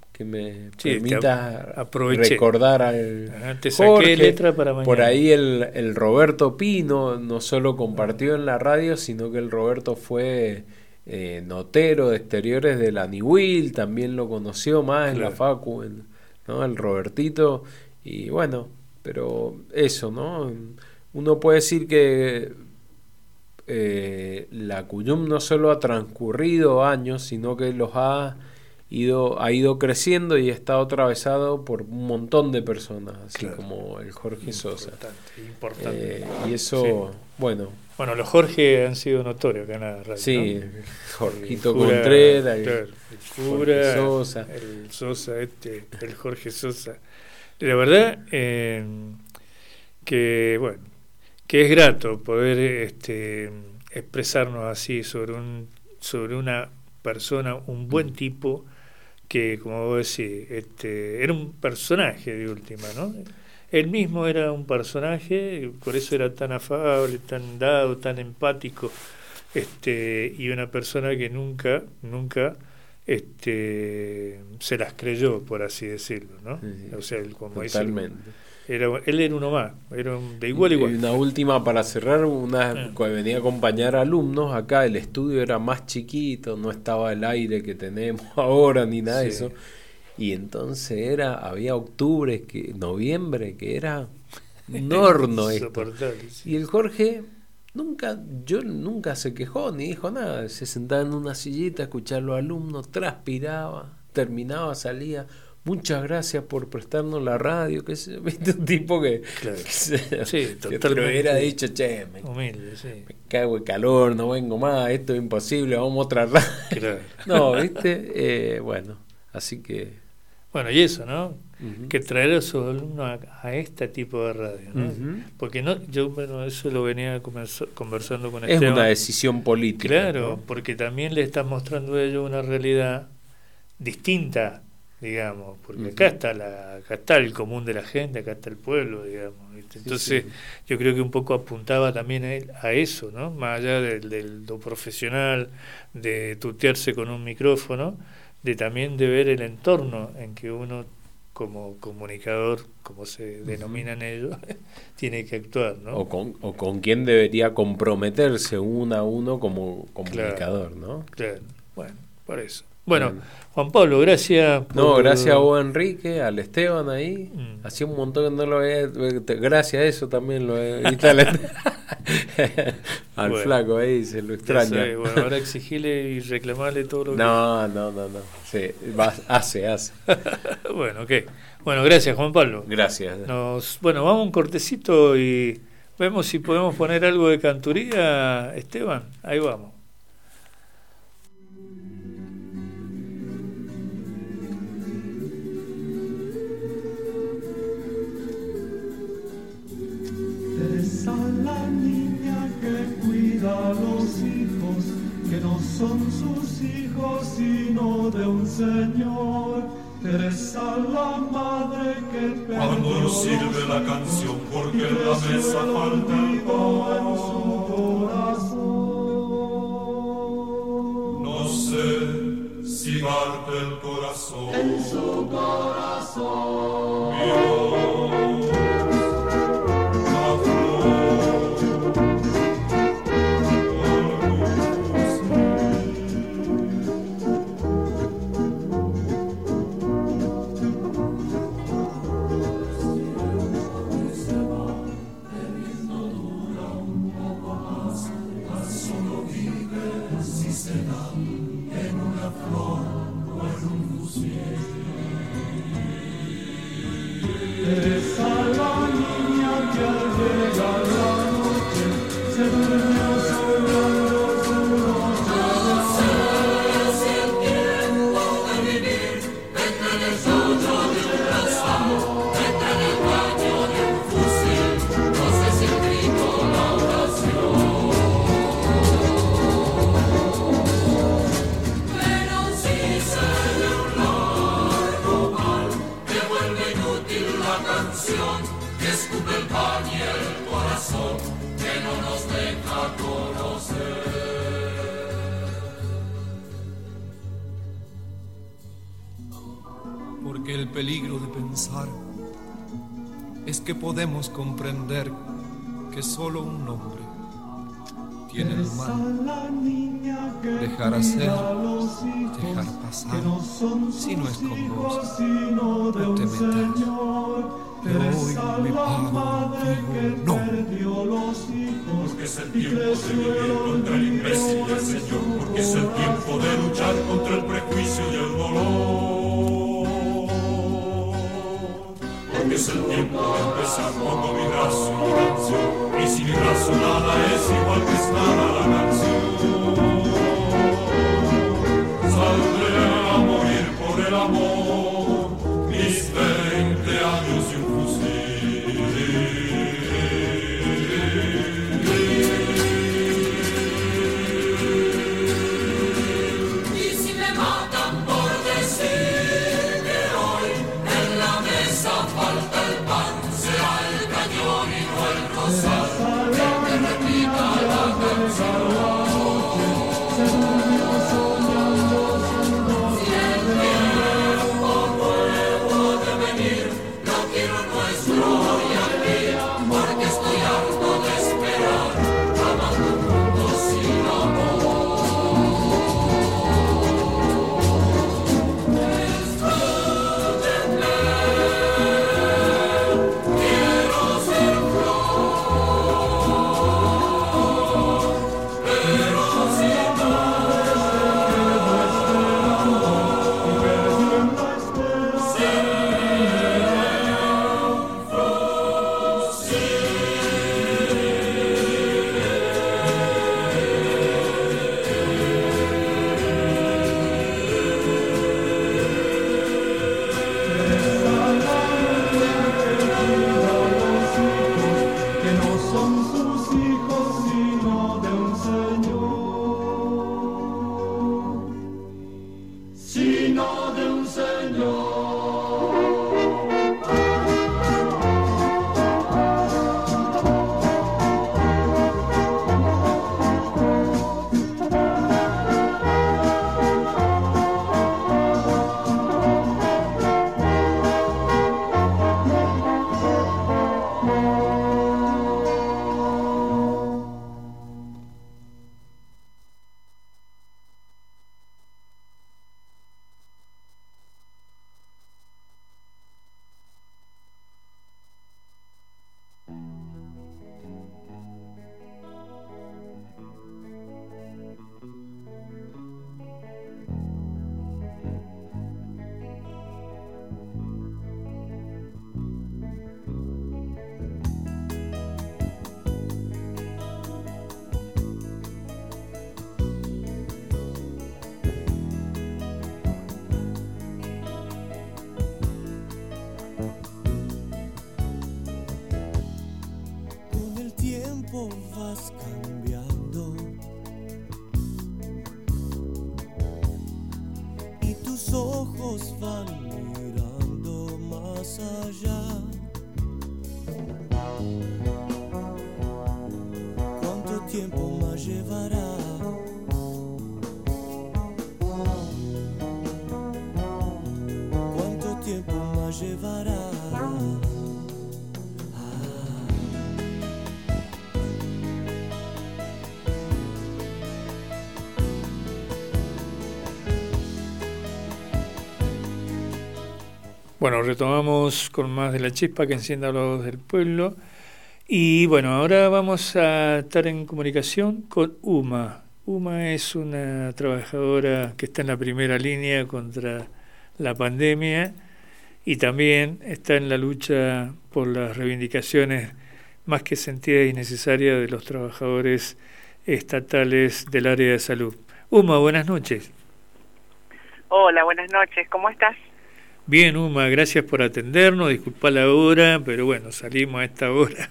me permitas recordar al te saqué Jorge. Letra para mañana. Por ahí el Roberto Pino no solo compartió en la radio, sino que el Roberto fue notero de exteriores de la Niwil, también lo conoció más en la Facu, ¿no? El Robertito, y bueno, Pero eso, ¿no? Uno puede decir que la Cuyum no solo ha transcurrido años, sino que los ha ido creciendo y ha estado atravesado por un montón de personas, así como el Jorge Sosa. Importante. Y eso, Sí. Bueno, los Jorge han sido notorios acá en la radio. sí, ¿no? Jorgito El cura, Contreras, claro, el cura, Jorge Sosa. el Sosa, el Jorge Sosa. La verdad que es grato poder expresarnos así sobre una persona, un buen tipo que, como vos decís, era un personaje de última, ¿no? Él mismo era un personaje, por eso era tan afable, tan dado, tan empático, y una persona que nunca se las creyó, por así decirlo, ¿no? Sí, o sea, él, como totalmente. Él era uno más, era de igual a igual. Y una última para cerrar, que venía a acompañar a alumnos. Acá el estudio era más chiquito, no estaba el aire que tenemos ahora ni nada de eso. Y entonces había noviembre, que era un horno esto. Sí. Y el Jorge nunca se quejó ni dijo nada. Se sentaba en una sillita a escuchar a los alumnos, transpiraba, terminaba, salía. Muchas gracias por prestarnos la radio, que es un tipo que, claro. que te lo hubiera dicho, che, humilde, sí. Me cago de calor, no vengo más, esto es imposible, vamos a otra radio. Claro. No, ¿viste? Bueno, así que... Bueno, y eso, ¿no? Que traer a sus alumnos a este tipo de radio, ¿no? Porque eso lo venía conversando con Esteban. Es una decisión política. Claro, ¿no? porque también le estás mostrando a ellos una realidad distinta, digamos, porque acá está el común de la gente, acá está el pueblo, digamos, ¿viste? Entonces yo creo que un poco apuntaba también a eso, ¿no? Más allá de lo profesional, de tutearse con un micrófono, también de ver el entorno en que uno como comunicador, como se denominan ellos, tiene que actuar, ¿no? O con quién debería comprometerse uno a uno como comunicador, ¿no? Claro, bueno, por eso. Bueno, Juan Pablo, gracias. Gracias a vos, Enrique, al Esteban ahí. Hacía un montón que no lo veía. Gracias a eso también lo al flaco ahí, se lo extraña. Bueno, ahora exigirle y reclamarle todo lo que... No. Sí, hace. Bueno, ok. Bueno, gracias, Juan Pablo. Gracias. Vamos a un cortecito y vemos si podemos poner algo de canturía, Esteban. Ahí vamos. Teresa, la niña que cuida a los hijos, que no son sus hijos sino de un señor. Teresa, la madre que cuando no sirve la canción porque en la mesa falta el pan en su corazón. No sé si parte el corazón en su corazón. Dios. Teresa, la niña que al llegar la noche se durmió soñando su noche. No sé si el tiempo de vivir entra en el suyo de un razón, entra en el caño de un fusil, no sé si el grito o la oración. Pero si se ve un largo mal que vuelve inútil la canción, que escupe el pan y el corazón, que no nos deja conocer. Porque el peligro de pensar es que podemos comprender que solo un hombre tiene el mal. Dejar hacer, dejar pasar, si no es con vos, no te metas. hoy me pago contigo, no. Porque es el tiempo de vivir contra el imbécil y el Señor, porque es el tiempo de luchar contra el prejuicio y el dolor. Porque es el tiempo de empezar cuando vibra su ignorancia, y si vibra su nada es igual que es nada la canción. Saldré a morir por el amor, mis 20 años y un fusil. Y si me matan por decir que hoy en la mesa falta el pan, será el cañón y no el rosal, que repita la canción. Vas cambiando y tus ojos van mirando más allá. ¿Cuánto tiempo más llevará? ¿Cuánto tiempo más llevará? Bueno, retomamos con más de La Chispa que encienda la voz del pueblo. Y bueno, ahora vamos a estar en comunicación con Uma. Uma es una trabajadora que está en la primera línea contra la pandemia y también está en la lucha por las reivindicaciones más que sentidas y necesarias de los trabajadores estatales del área de salud. Uma, buenas noches. Hola, buenas noches. ¿Cómo estás? Bien, Uma, gracias por atendernos, disculpa la hora, pero bueno, salimos a esta hora.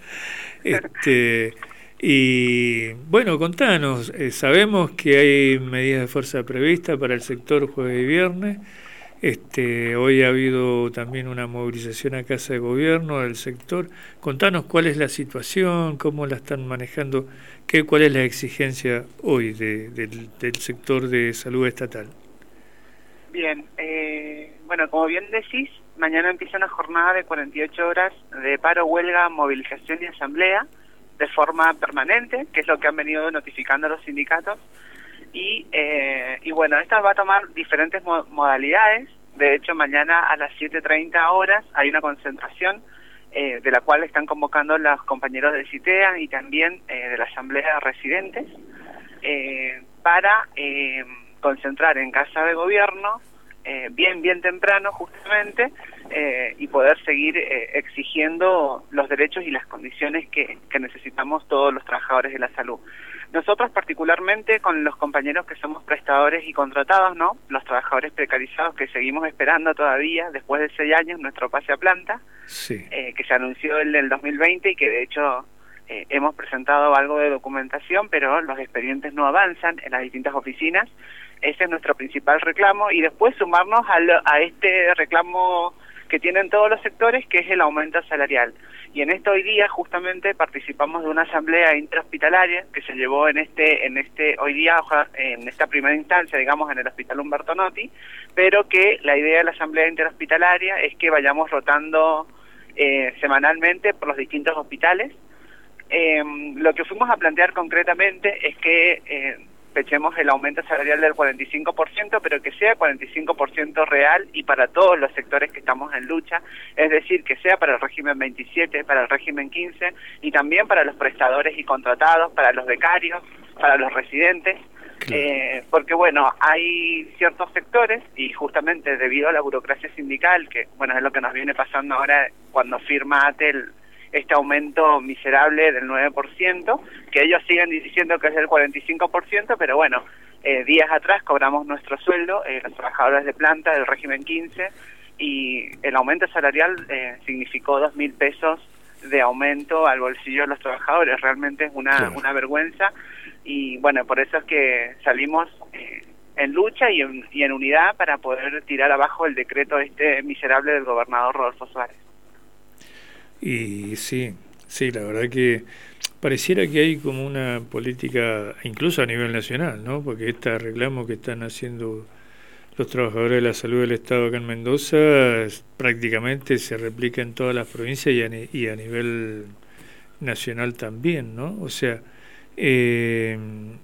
Y bueno, contanos, sabemos que hay medidas de fuerza previstas para el sector jueves y viernes. Hoy ha habido también una movilización a Casa de Gobierno del sector. Contanos cuál es la situación, cómo la están manejando, cuál es la exigencia hoy del sector de salud estatal. Bien, bueno, como bien decís, mañana empieza una jornada de 48 horas de paro, huelga, movilización y asamblea de forma permanente, que es lo que han venido notificando los sindicatos. Y bueno, esta va a tomar diferentes modalidades. De hecho, mañana a las 7:30 horas hay una concentración de la cual están convocando los compañeros del CITEA y también de la Asamblea de Residentes para concentrar en Casa de Gobierno bien temprano justamente y poder seguir exigiendo los derechos y las condiciones que necesitamos todos los trabajadores de la salud. Nosotros particularmente con los compañeros que somos prestadores y contratados, ¿no? Los trabajadores precarizados que seguimos esperando todavía después de 6 años nuestro pase a planta, sí. Que se anunció en el 2020 y que de hecho hemos presentado algo de documentación, pero los expedientes no avanzan en las distintas oficinas. Ese es nuestro principal reclamo y después sumarnos a este reclamo que tienen todos los sectores, que es el aumento salarial. Y en esto hoy día justamente participamos de una asamblea interhospitalaria que se llevó en hoy día en esta primera instancia, digamos, en el Hospital Humberto Notti, pero que la idea de la asamblea interhospitalaria es que vayamos rotando semanalmente por los distintos hospitales. Lo que fuimos a plantear concretamente es que fechemos el aumento salarial del 45%, pero que sea 45% real y para todos los sectores que estamos en lucha, es decir, que sea para el régimen 27, para el régimen 15 y también para los prestadores y contratados, para los becarios, para los residentes, porque bueno, hay ciertos sectores y justamente debido a la burocracia sindical, que bueno, es lo que nos viene pasando ahora cuando firma ATE este aumento miserable del 9%, que ellos siguen diciendo que es del 45%, pero bueno, días atrás cobramos nuestro sueldo, los trabajadores de planta del régimen 15, y el aumento salarial significó 2.000 pesos de aumento al bolsillo de los trabajadores. Realmente es una vergüenza, y bueno, por eso es que salimos en lucha y en unidad para poder tirar abajo el decreto miserable del gobernador Rodolfo Suárez. Y sí, la verdad que pareciera que hay como una política, incluso a nivel nacional, ¿no? Porque este reclamo que están haciendo los trabajadores de la salud del Estado acá en Mendoza prácticamente se replica en todas las provincias y a nivel nacional también, ¿no? O sea, es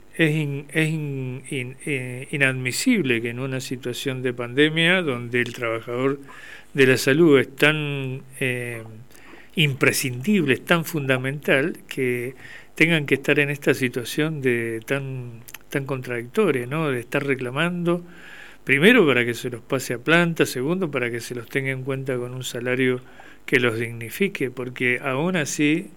inadmisible que en una situación de pandemia donde el trabajador de la salud es tan imprescindible, es tan fundamental, que tengan que estar en esta situación de tan contradictoria, ¿no? De estar reclamando, primero para que se los pase a planta, segundo para que se los tenga en cuenta con un salario que los dignifique, porque aún así,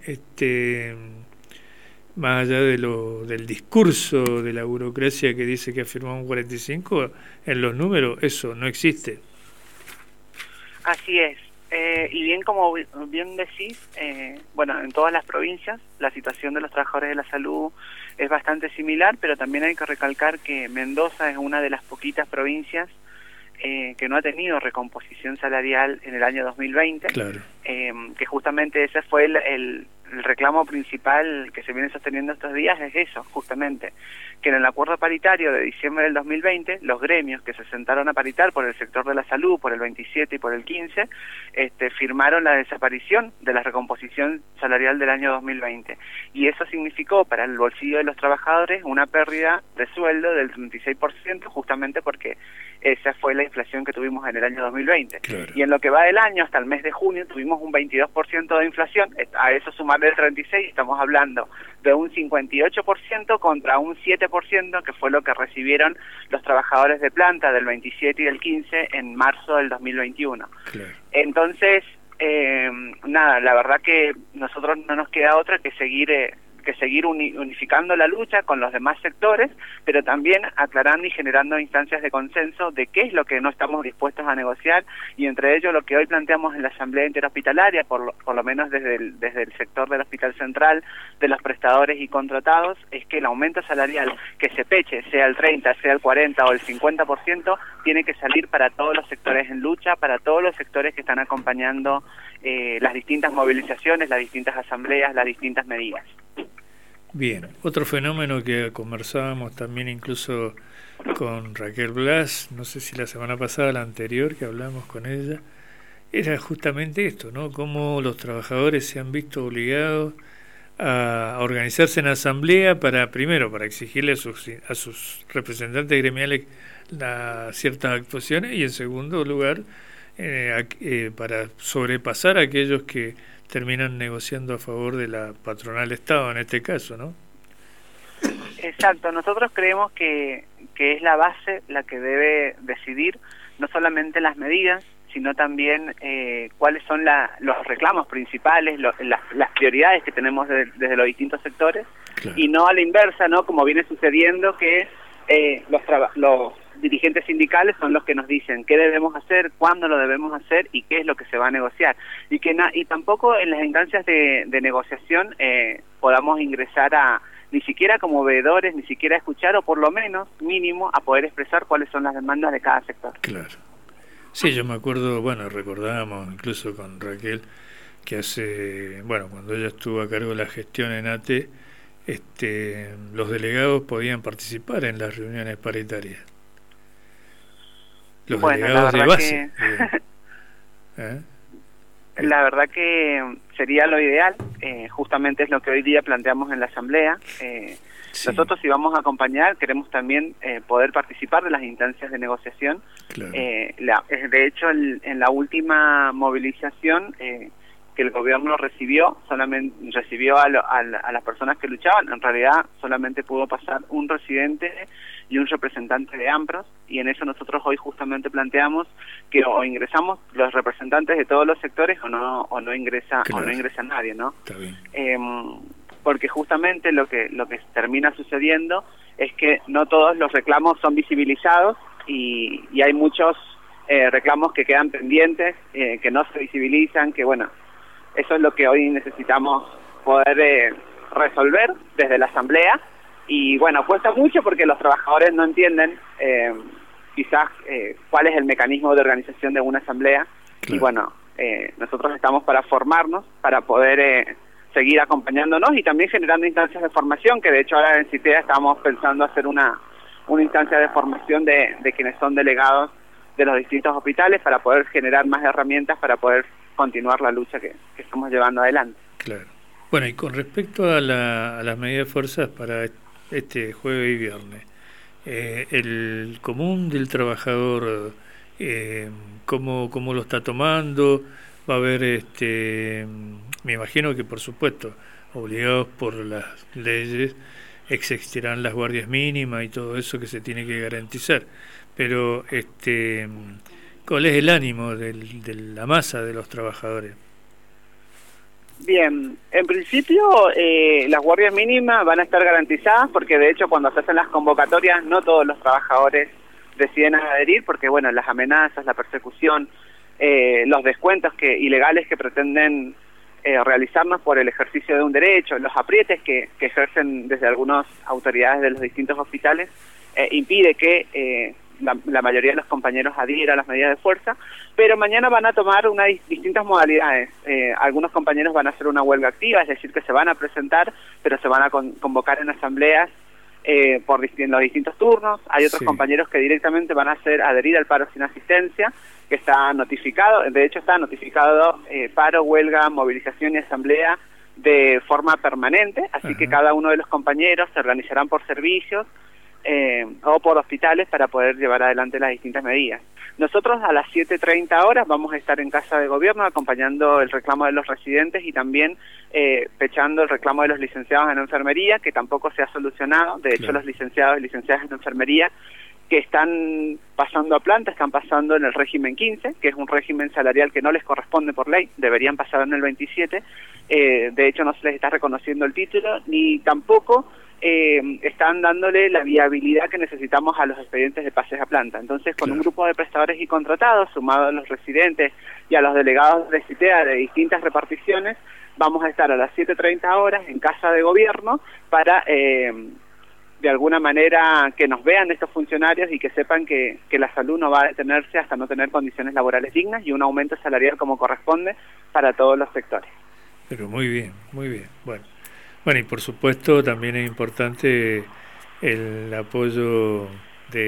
más allá del discurso de la burocracia que dice que ha firmado un 45, en los números eso no existe. Así es. Y bien, como bien decís, bueno, en todas las provincias la situación de los trabajadores de la salud es bastante similar, pero también hay que recalcar que Mendoza es una de las poquitas provincias que no ha tenido recomposición salarial en el año 2020, claro. Que justamente ese fue el reclamo principal que se viene sosteniendo estos días, es eso, justamente, que en el acuerdo paritario de diciembre del 2020, los gremios que se sentaron a paritar por el sector de la salud, por el 27 y por el 15, firmaron la desaparición de la recomposición salarial del año 2020. Y eso significó para el bolsillo de los trabajadores una pérdida de sueldo del 36%, justamente porque esa fue la inflación que tuvimos en el año 2020. Claro. Y en lo que va del año, hasta el mes de junio, tuvimos un 22% de inflación. A eso sumarle el 36%, estamos hablando de un 58% contra un 7%, que fue lo que recibieron los trabajadores de planta del 27 y del 15 en marzo del 2021. Claro. Entonces, nada, la verdad que nosotros no nos queda otra que seguir unificando la lucha con los demás sectores, pero también aclarando y generando instancias de consenso de qué es lo que no estamos dispuestos a negociar, y entre ellos lo que hoy planteamos en la Asamblea Interhospitalaria, por lo menos desde el sector del Hospital Central, de los prestadores y contratados, es que el aumento salarial que se peche, sea el 30, sea el 40 o el 50%, tiene que salir para todos los sectores en lucha, para todos los sectores que están acompañando las distintas movilizaciones, las distintas asambleas, las distintas medidas. Bien, otro fenómeno que conversábamos también incluso con Raquel Blas, no sé si la semana pasada, la anterior, que hablamos con ella, era justamente esto, ¿no? Cómo los trabajadores se han visto obligados a organizarse en asamblea primero para exigirle a sus representantes gremiales ciertas actuaciones, y en segundo lugar para sobrepasar a aquellos que terminan negociando a favor de la patronal Estado en este caso, ¿no? Exacto, nosotros creemos que es la base la que debe decidir no solamente las medidas, sino también cuáles son los reclamos principales, las prioridades que tenemos desde los distintos sectores, claro. Y no a la inversa, ¿no? Como viene sucediendo, que los dirigentes sindicales son los que nos dicen qué debemos hacer, cuándo lo debemos hacer y qué es lo que se va a negociar. Y tampoco en las instancias de negociación podamos ingresar ni siquiera como veedores, ni siquiera escuchar, o por lo menos, mínimo, a poder expresar cuáles son las demandas de cada sector. Claro. Sí, yo me acuerdo, recordábamos incluso con Raquel, que cuando ella estuvo a cargo de la gestión en ATE, los delegados podían participar en las reuniones paritarias. Los delegados de base. La verdad que sería lo ideal, justamente es lo que hoy día planteamos en la Asamblea. Sí. Nosotros, si vamos a acompañar, queremos también poder participar de las instancias de negociación. Claro. De hecho, en la última movilización que el gobierno recibió a las personas que luchaban, en realidad solamente pudo pasar un residente y un representante de AMPROS, y en eso nosotros hoy justamente planteamos que o ingresamos los representantes de todos los sectores o no ingresa nadie, ¿no? Está bien. Porque justamente lo que termina sucediendo es que no todos los reclamos son visibilizados y hay muchos reclamos que quedan pendientes, que no se visibilizan, que eso es lo que hoy necesitamos poder resolver desde la Asamblea. Y cuesta mucho porque los trabajadores no entienden quizás cuál es el mecanismo de organización de una asamblea. Claro. Y nosotros estamos para formarnos, para poder seguir acompañándonos y también generando instancias de formación, que de hecho ahora en CITEA estamos pensando hacer una instancia de formación de quienes son delegados de los distintos hospitales, para poder generar más herramientas para poder continuar la lucha que estamos llevando adelante. Claro. Bueno, y con respecto a las medidas de fuerzas para este jueves y viernes, el común del trabajador, ¿cómo lo está tomando? Va a haber, me imagino que por supuesto, obligados por las leyes, existirán las guardias mínimas y todo eso que se tiene que garantizar, pero ¿cuál es el ánimo de la masa de los trabajadores? Bien, en principio las guardias mínimas van a estar garantizadas, porque de hecho cuando se hacen las convocatorias no todos los trabajadores deciden adherir, porque las amenazas, la persecución, los descuentos ilegales que pretenden realizarnos por el ejercicio de un derecho, los aprietes que ejercen desde algunas autoridades de los distintos hospitales, impide que la mayoría de los compañeros adhiera a las medidas de fuerza, pero mañana van a tomar distintas modalidades. Algunos compañeros van a hacer una huelga activa, es decir, que se van a presentar, pero se van a convocar en asambleas en los distintos turnos. Hay otros compañeros que directamente van a adherir al paro sin asistencia, que está notificado, de hecho está notificado paro, huelga, movilización y asamblea de forma permanente, así que cada uno de los compañeros se organizarán por servicios o por hospitales para poder llevar adelante las distintas medidas. Nosotros a las 7:30 horas vamos a estar en Casa de Gobierno acompañando el reclamo de los residentes y también pechando el reclamo de los licenciados en enfermería, que tampoco se ha solucionado. De hecho, los licenciados y licenciadas en enfermería que están pasando a planta, están pasando en el régimen 15, que es un régimen salarial que no les corresponde por ley, deberían pasar en el 27, de hecho no se les está reconociendo el título, ni tampoco están dándole la viabilidad que necesitamos a los expedientes de pases a planta. Entonces, con un grupo de prestadores y contratados, sumado a los residentes y a los delegados de CITEA de distintas reparticiones, vamos a estar a las 7:30 horas en Casa de Gobierno para de alguna manera que nos vean estos funcionarios y que sepan que la salud no va a detenerse hasta no tener condiciones laborales dignas y un aumento salarial como corresponde para todos los sectores. Pero muy bien, muy bien. Bueno, y por supuesto también es importante el apoyo de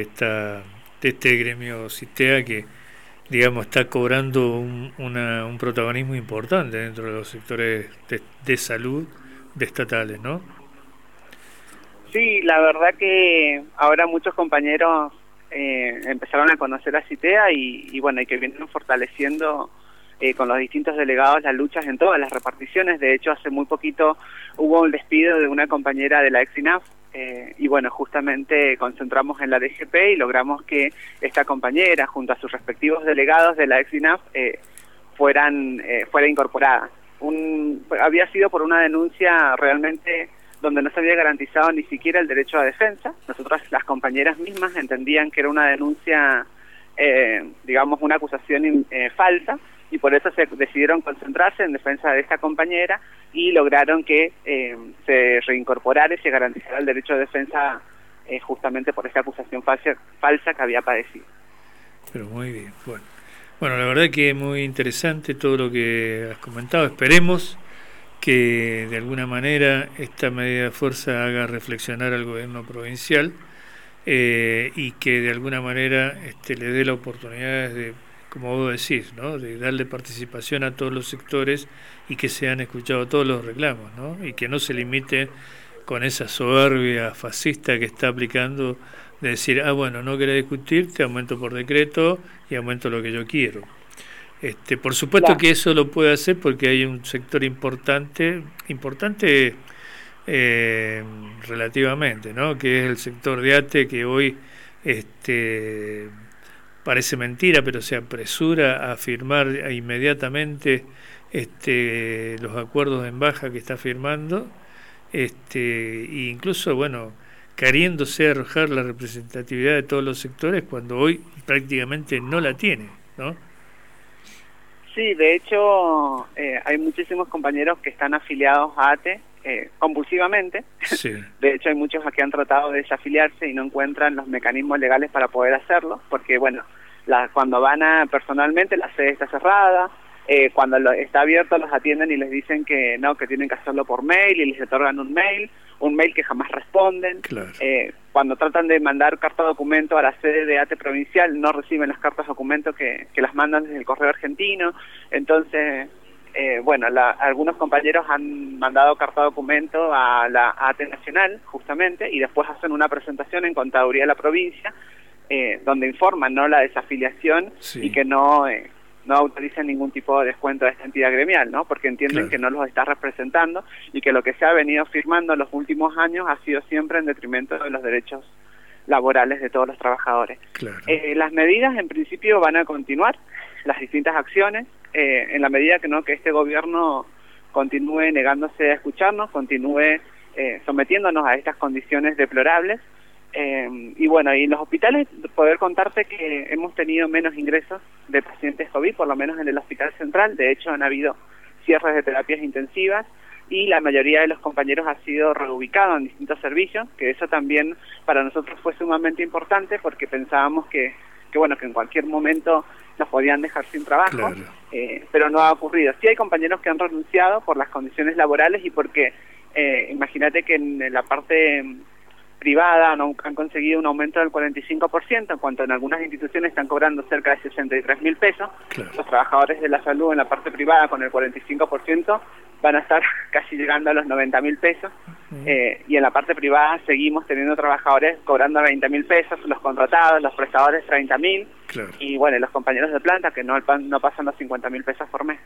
este gremio CITEA que, digamos, está cobrando un protagonismo importante dentro de los sectores de salud, de estatales, ¿no? Sí, la verdad que ahora muchos compañeros empezaron a conocer a CITEA y bueno, y que vienen fortaleciendo con los distintos delegados las luchas en todas las reparticiones. De hecho, hace muy poquito hubo un despido de una compañera de la ex-INAF y bueno, justamente concentramos en la DGP y logramos que esta compañera, junto a sus respectivos delegados de la ex-INAF, fuera incorporada. Había sido por una denuncia realmente donde no se había garantizado ni siquiera el derecho a defensa. Nosotras, las compañeras mismas, entendían que era una denuncia, digamos, una acusación falsa, y por eso se decidieron concentrarse en defensa de esta compañera y lograron que se reincorporara y se garantizara el derecho de defensa justamente por esa acusación falsa que había padecido. Pero muy bien, bueno, la verdad que es muy interesante todo lo que has comentado. Esperemos que de alguna manera esta medida de fuerza haga reflexionar al gobierno provincial y que de alguna manera le dé la oportunidad de, como vos decís, ¿no?, de darle participación a todos los sectores y que sean escuchados todos los reclamos, ¿no?, y que no se limite con esa soberbia fascista que está aplicando de decir, bueno, no querés discutir, te aumento por decreto y aumento lo que yo quiero. Por supuesto, claro, que eso lo puede hacer porque hay un sector importante relativamente, ¿no?, que es el sector de ATE, que hoy parece mentira, pero se apresura a firmar inmediatamente los acuerdos en baja que está firmando, e incluso, bueno, queriéndose arrojar la representatividad de todos los sectores cuando hoy prácticamente no la tiene, ¿no? Sí, de hecho, hay muchísimos compañeros que están afiliados a ATE compulsivamente. Sí. De hecho, hay muchos que han tratado de desafiliarse y no encuentran los mecanismos legales para poder hacerlo, porque, bueno, cuando van personalmente, la sede está cerrada, cuando está abierto los atienden y les dicen que no, que tienen que hacerlo por mail y les otorgan un mail que jamás responden. Claro. Cuando tratan de mandar carta documento a la sede de ATE provincial, no reciben las cartas documento que las mandan desde el correo argentino. Entonces, bueno, algunos compañeros han mandado carta documento a la ATE nacional, justamente, y después hacen una presentación en Contaduría de la provincia, donde informan, ¿no?, la desafiliación, sí, y que no autorizan ningún tipo de descuento de esta entidad gremial, ¿no?, porque entienden, claro, que no los está representando y que lo que se ha venido firmando en los últimos años ha sido siempre en detrimento de los derechos laborales de todos los trabajadores. Claro. Las medidas en principio van a continuar, las distintas acciones, en la medida que este gobierno continúe negándose a escucharnos, continúe sometiéndonos a estas condiciones deplorables. Y bueno, y en los hospitales poder contarte que hemos tenido menos ingresos de pacientes COVID, por lo menos en el Hospital Central. De hecho, han habido cierres de terapias intensivas y la mayoría de los compañeros ha sido reubicado en distintos servicios, que eso también para nosotros fue sumamente importante porque pensábamos que bueno, que en cualquier momento nos podían dejar sin trabajo, claro, pero no ha ocurrido. Sí hay compañeros que han renunciado por las condiciones laborales y porque imagínate que en la parte privada no han conseguido un aumento del 45%, en cuanto en algunas instituciones están cobrando cerca de 63.000 pesos. Claro. Los trabajadores de la salud en la parte privada con el 45% van a estar casi llegando a los 90.000 pesos, y en la parte privada seguimos teniendo trabajadores cobrando 20.000 pesos, los contratados, los prestadores 30.000, claro, y bueno, los compañeros de planta que no pasan los 50.000 pesos por mes.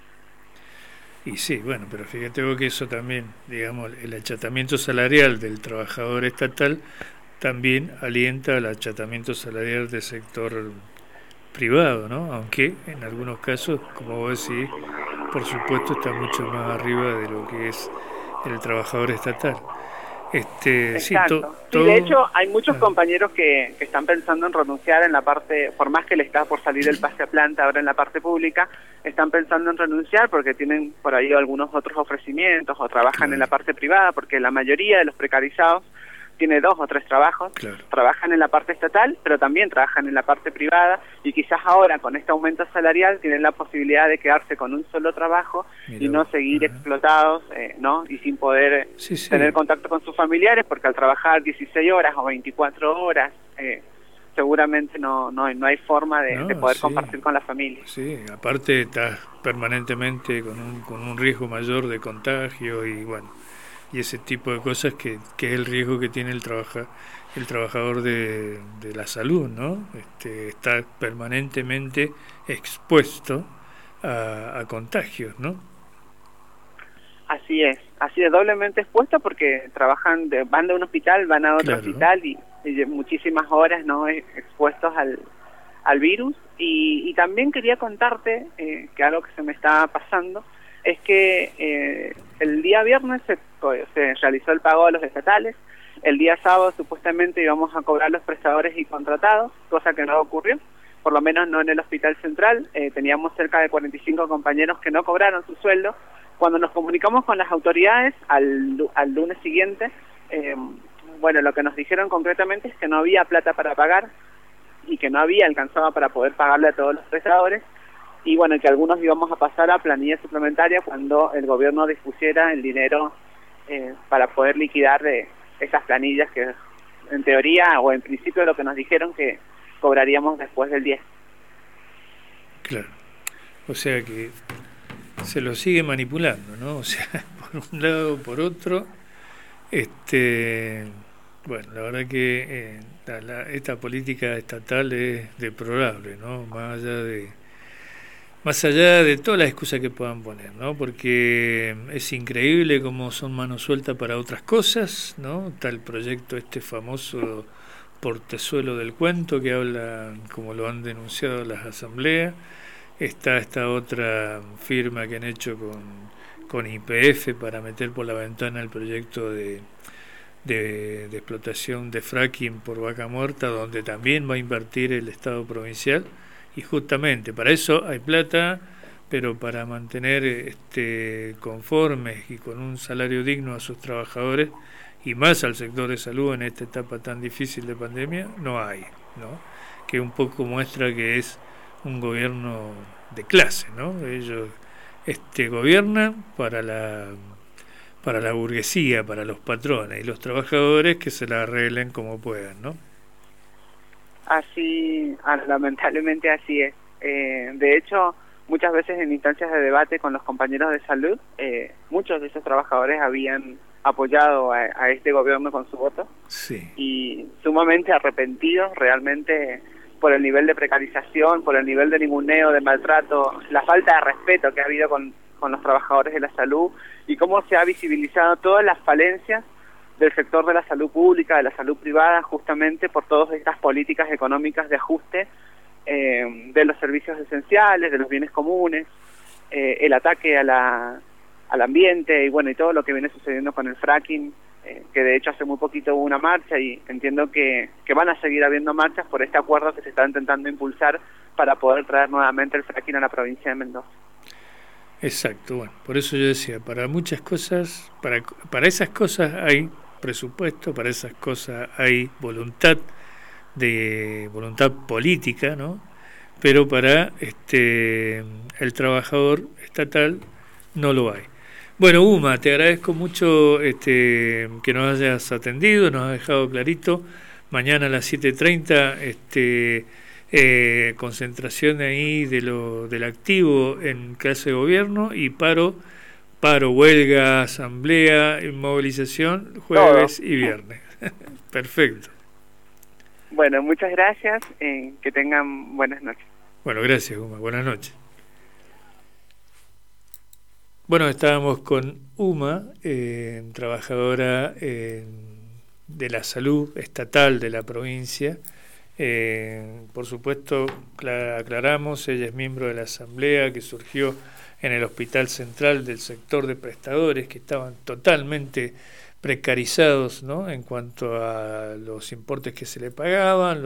Y sí, bueno, pero fíjate vos que eso también, digamos, el achatamiento salarial del trabajador estatal también alienta al achatamiento salarial del sector privado, ¿no? Aunque en algunos casos, como vos decís, por supuesto está mucho más arriba de lo que es el trabajador estatal. Exacto. Sí, de hecho, hay muchos compañeros que están pensando en renunciar en la parte, por más que le está por salir el pase a planta ahora en la parte pública, están pensando en renunciar porque tienen por ahí algunos otros ofrecimientos o trabajan en la parte privada, porque la mayoría de los precarizados tiene 2 o 3 trabajos, claro, trabajan en la parte estatal, pero también trabajan en la parte privada, y quizás ahora con este aumento salarial tienen la posibilidad de quedarse con un solo trabajo. Mirá, y no seguir explotados, ¿no? Y sin poder tener contacto con sus familiares, porque al trabajar 16 horas o 24 horas, seguramente no hay forma de poder compartir con la familia. Sí, aparte estás permanentemente con un riesgo mayor de contagio y bueno, y ese tipo de cosas que es el riesgo que tiene el trabajador de la salud, ¿no? Está permanentemente expuesto a contagios, ¿no? Así es, doblemente expuesto porque van de un hospital, van a otro hospital y muchísimas horas, ¿no?, expuestos al virus. Y también quería contarte que algo que se me está pasando es que el día viernes se realizó el pago de los estatales. El día sábado supuestamente íbamos a cobrar los prestadores y contratados, cosa que no ocurrió, por lo menos no en el Hospital Central. Teníamos cerca de 45 compañeros que no cobraron su sueldo. Cuando nos comunicamos con las autoridades al lunes siguiente, bueno, lo que nos dijeron concretamente es que no había plata para pagar y que no había alcanzado para poder pagarle a todos los prestadores, y bueno, que algunos íbamos a pasar a planilla suplementaria cuando el gobierno dispusiera el dinero para poder liquidar esas planillas que en teoría o en principio lo que nos dijeron que cobraríamos después del 10. Claro, o sea que se lo sigue manipulando, ¿no? O sea, por un lado o por otro, bueno, la verdad que esta política estatal es deplorable, ¿no? Más allá de todas las excusas que puedan poner, ¿no? Porque es increíble cómo son mano suelta para otras cosas, ¿no? Está el proyecto famoso Portezuelo del Cuento, que habla, como lo han denunciado las asambleas. Está esta otra firma que han hecho con YPF para meter por la ventana el proyecto de explotación de fracking por Vaca Muerta, donde también va a invertir el Estado provincial, y justamente para eso hay plata, pero para mantener conformes y con un salario digno a sus trabajadores y más al sector de salud en esta etapa tan difícil de pandemia, no hay, ¿no? Que un poco muestra que es un gobierno de clase, ¿no? Ellos gobiernan para la burguesía, para los patrones, y los trabajadores que se la arreglen como puedan, ¿no? Así, lamentablemente así es. De hecho, muchas veces en instancias de debate con los compañeros de salud, muchos de esos trabajadores habían apoyado a este gobierno con su voto, sí, y sumamente arrepentidos realmente por el nivel de precarización, por el nivel de ninguneo, de maltrato, la falta de respeto que ha habido con los trabajadores de la salud, y cómo se ha visibilizado todas las falencias del sector de la salud pública, de la salud privada, justamente por todas estas políticas económicas de ajuste de los servicios esenciales, de los bienes comunes, el ataque al ambiente y bueno, y todo lo que viene sucediendo con el fracking, que de hecho hace muy poquito hubo una marcha, y entiendo que van a seguir habiendo marchas por este acuerdo que se está intentando impulsar para poder traer nuevamente el fracking a la provincia de Mendoza. Exacto, bueno, por eso yo decía, para muchas cosas, para esas cosas hay presupuesto, para esas cosas hay voluntad política, ¿no? Pero para el trabajador estatal no lo hay. Bueno, Uma, te agradezco mucho que nos hayas atendido, nos has dejado clarito. Mañana a las 7:30 concentración ahí del activo en clase de gobierno, y paro, huelga, asamblea, movilización jueves y viernes. Perfecto. Bueno, muchas gracias, que tengan buenas noches. Bueno, gracias, Uma, buenas noches. Bueno, estábamos con Uma, trabajadora de la salud estatal de la provincia. Por supuesto, aclaramos, ella es miembro de la asamblea que surgió en el Hospital Central del sector de prestadores, que estaban totalmente precarizados, ¿no?, en cuanto a los importes que se le pagaban,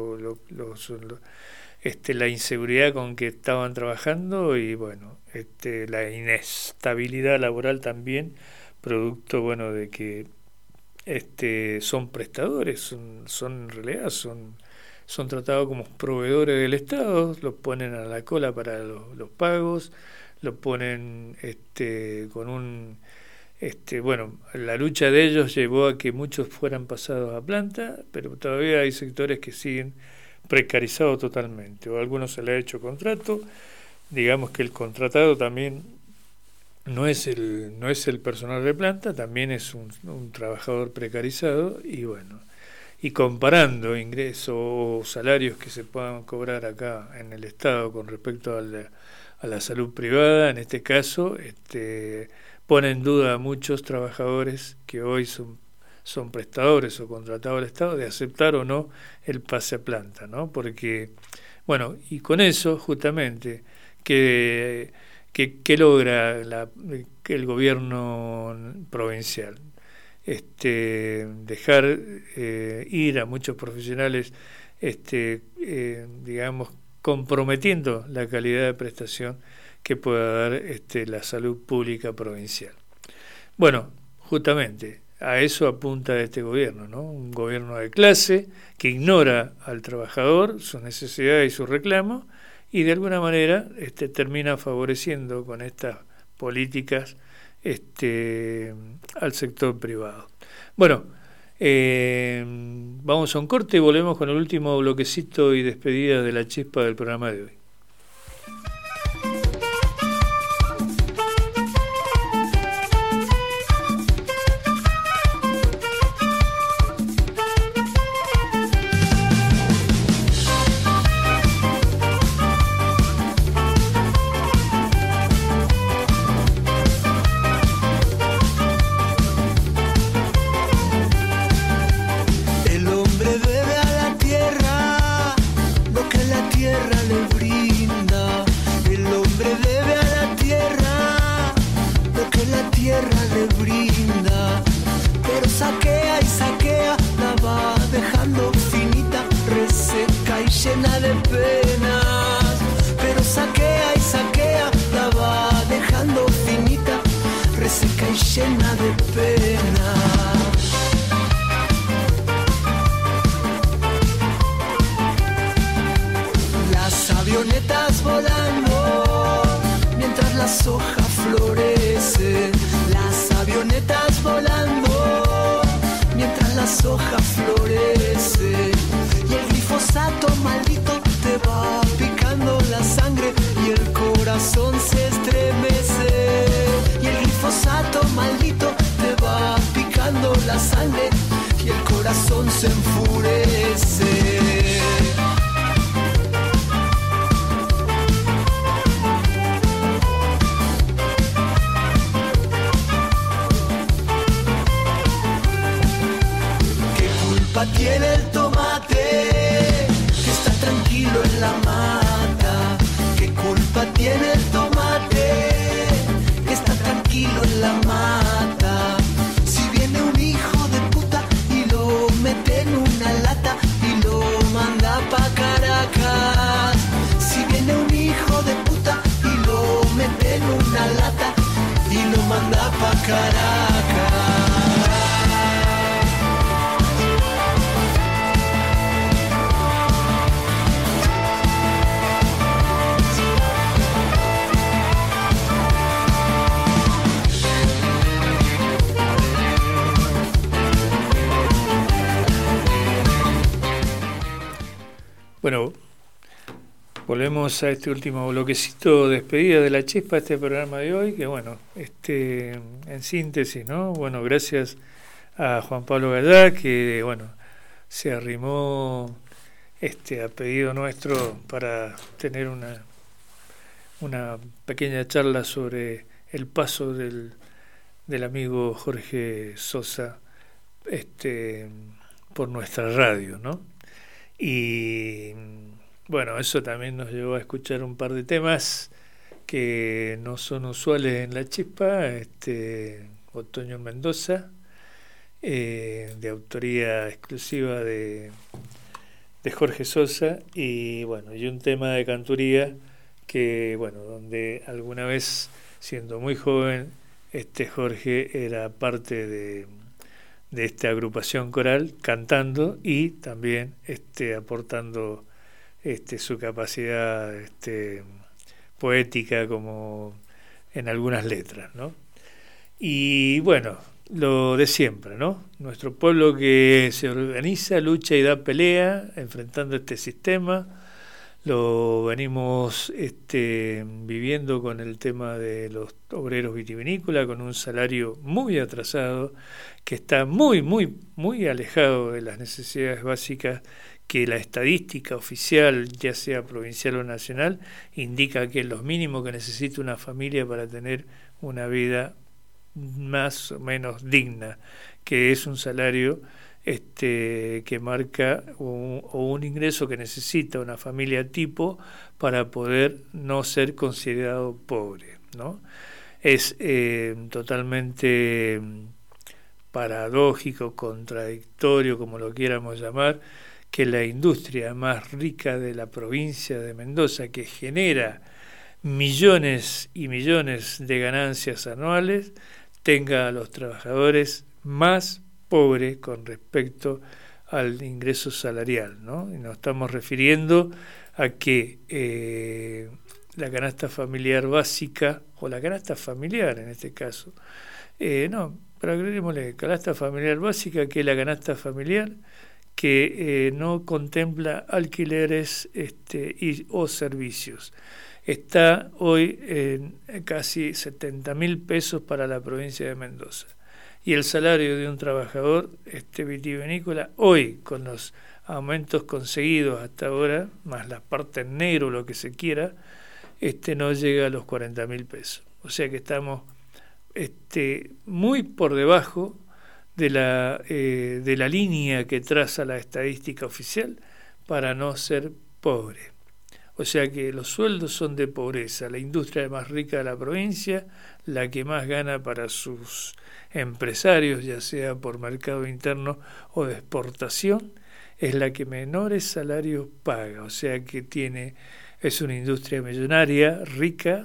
la inseguridad con que estaban trabajando, y bueno, la inestabilidad laboral también, producto, bueno, de que son prestadores, son en realidad son tratados como proveedores del Estado, los ponen a la cola para los pagos, los ponen con un bueno, la lucha de ellos llevó a que muchos fueran pasados a planta, pero todavía hay sectores que siguen precarizados totalmente, o a algunos se le ha hecho contrato. Digamos que el contratado también no es el personal de planta, también es un trabajador precarizado, y bueno, y comparando ingresos o salarios que se puedan cobrar acá en el Estado con respecto a la salud privada, en este caso, pone en duda a muchos trabajadores que hoy son prestadores o contratados del Estado de aceptar o no el pase a planta, ¿no? Porque, bueno, y con eso justamente que logra el gobierno provincial, dejar ir a muchos profesionales, digamos, comprometiendo la calidad de prestación que pueda dar la salud pública provincial. Bueno, justamente a eso apunta este gobierno, ¿no? Un gobierno de clase que ignora al trabajador, sus necesidades y sus reclamos, y de alguna manera termina favoreciendo con estas políticas al sector privado. Bueno, vamos a un corte y volvemos con el último bloquecito y despedida de la chispa del programa de hoy. Llena de pena. Las avionetas volando mientras las hojas florecen. Las avionetas volando mientras las hojas florecen. Y el glifosato maldito te va picando la sangre y el corazón se estremece. Y el glifosato maldito te va picando la sangre y el corazón se enfurece. ¿Qué culpa tiene el tomate que está tranquilo en la mata? ¿Qué culpa tiene el tomate que está tranquilo en la mata? Si viene un hijo de puta y lo mete en una lata y lo manda pa' Caracas. Si viene un hijo de puta y lo mete en una lata y lo manda pa' Caracas. Bueno, volvemos a este último bloquecito, despedida de la chispa, este programa de hoy, que bueno, en síntesis, ¿no? Bueno, gracias a Juan Pablo Gallá, que bueno, se arrimó a pedido nuestro para tener una pequeña charla sobre el paso del amigo Jorge Sosa por nuestra radio, ¿no? Y bueno, eso también nos llevó a escuchar un par de temas que no son usuales en la chispa, Otoño en Mendoza, de autoría exclusiva de Jorge Sosa, y bueno, y un tema de canturía que bueno, donde alguna vez, siendo muy joven, Jorge era parte de esta agrupación coral, cantando y también aportando su capacidad poética como en algunas letras, ¿no? Y bueno, lo de siempre, ¿no? Nuestro pueblo que se organiza, lucha y da pelea enfrentando este sistema, lo venimos viviendo con el tema de los obreros vitivinícolas, con un salario muy atrasado, que está muy, muy, muy alejado de las necesidades básicas que la estadística oficial, ya sea provincial o nacional, indica que es lo mínimo que necesita una familia para tener una vida más o menos digna, que es un salario que marca un ingreso que necesita una familia tipo para poder no ser considerado pobre, ¿no? Es totalmente paradójico, contradictorio, como lo quieramos llamar, que la industria más rica de la provincia de Mendoza, que genera millones y millones de ganancias anuales, tenga a los trabajadores más pobres con respecto al ingreso salarial, ¿no? Y nos estamos refiriendo a que la canasta familiar básica, o la canasta familiar en este caso, pero agreguémosle canasta familiar básica, que es la canasta familiar que no contempla alquileres o servicios. Está hoy en casi 70.000 pesos para la provincia de Mendoza. Y el salario de un trabajador vitivinícola, hoy, con los aumentos conseguidos hasta ahora, más la parte en negro, lo que se quiera, no llega a los 40.000 pesos. O sea que estamos muy por debajo de la línea que traza la estadística oficial para no ser pobre. O sea que los sueldos son de pobreza. La industria más rica de la provincia, la que más gana para sus empresarios, ya sea por mercado interno o de exportación, es la que menores salarios paga. O sea que es una industria millonaria, rica,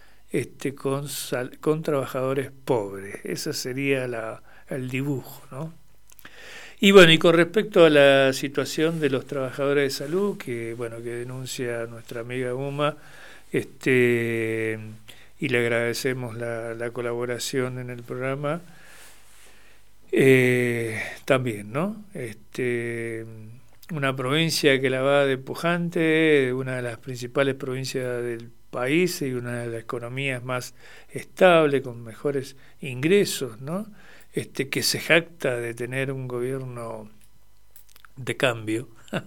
con trabajadores pobres. Ese sería el dibujo, ¿no? Y bueno, y con respecto a la situación de los trabajadores de salud, que denuncia nuestra amiga Uma, y le agradecemos la colaboración en el programa, también, ¿no? Una provincia que la va de pujante, una de las principales provincias del país y una de las economías más estables, con mejores ingresos, ¿no? Que se jacta de tener un gobierno de cambio,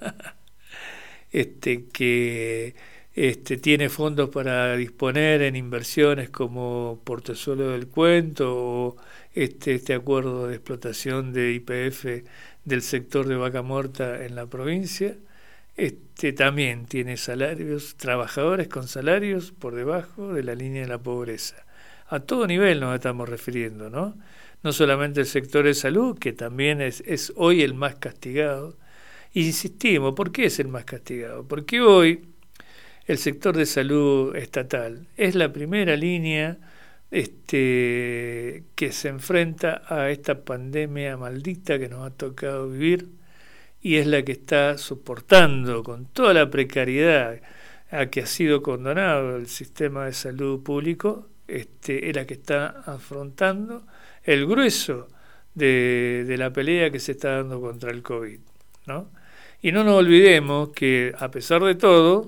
que tiene fondos para disponer en inversiones como Portezuelo del Cuento o este acuerdo de explotación de YPF del sector de Vaca Muerta en la provincia. También tiene trabajadores con salarios por debajo de la línea de la pobreza. A todo nivel nos estamos refiriendo, ¿no? No solamente el sector de salud, que también es hoy el más castigado. Insistimos, ¿por qué es el más castigado? Porque hoy el sector de salud estatal es la primera línea que se enfrenta a esta pandemia maldita que nos ha tocado vivir, y es la que está soportando con toda la precariedad a que ha sido condenado el sistema de salud público, es la que está afrontando el grueso de la pelea que se está dando contra el COVID, ¿no? Y no nos olvidemos que, a pesar de todo,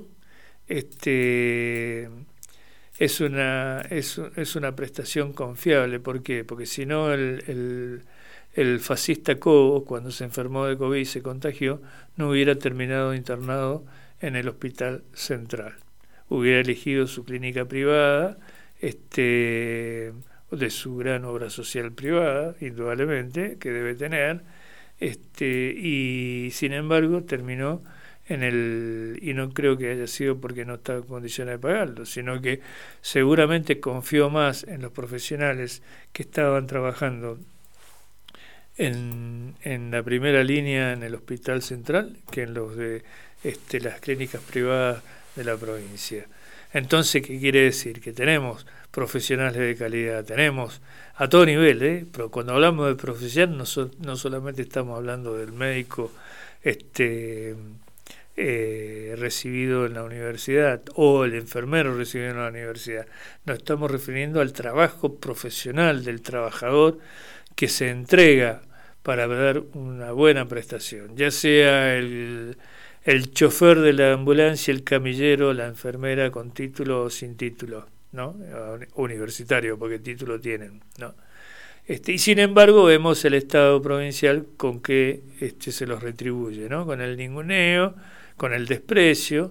es una prestación confiable. ¿Por qué? Porque si no, el fascista Cobo, cuando se enfermó de COVID y se contagió, no hubiera terminado internado en el Hospital Central. Hubiera elegido su clínica privada, de su gran obra social privada, indudablemente, que debe tener, y sin embargo terminó y no creo que haya sido porque no está en condiciones de pagarlo, sino que seguramente confió más en los profesionales que estaban trabajando en la primera línea en el Hospital Central que en los de las clínicas privadas de la provincia. Entonces, ¿qué quiere decir? Que tenemos profesionales de calidad, tenemos a todo nivel, pero cuando hablamos de profesional no solamente estamos hablando del médico recibido en la universidad o el enfermero recibido en la universidad, nos estamos refiriendo al trabajo profesional del trabajador que se entrega para dar una buena prestación, ya sea el el chofer de la ambulancia, el camillero, la enfermera con título o sin título, ¿no? Universitario, porque título tienen, ¿no? Y sin embargo vemos el Estado provincial con que se los retribuye, ¿no? Con el ninguneo, con el desprecio,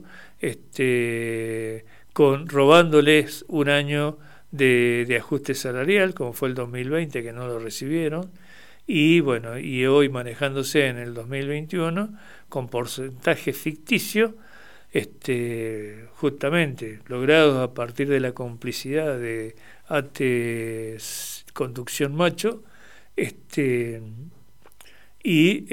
con robándoles un año de ajuste salarial, como fue el 2020, que no lo recibieron, y bueno, y hoy manejándose en el 2021 con porcentajes ficticios, justamente logrados a partir de la complicidad de ATE Conducción Macho, y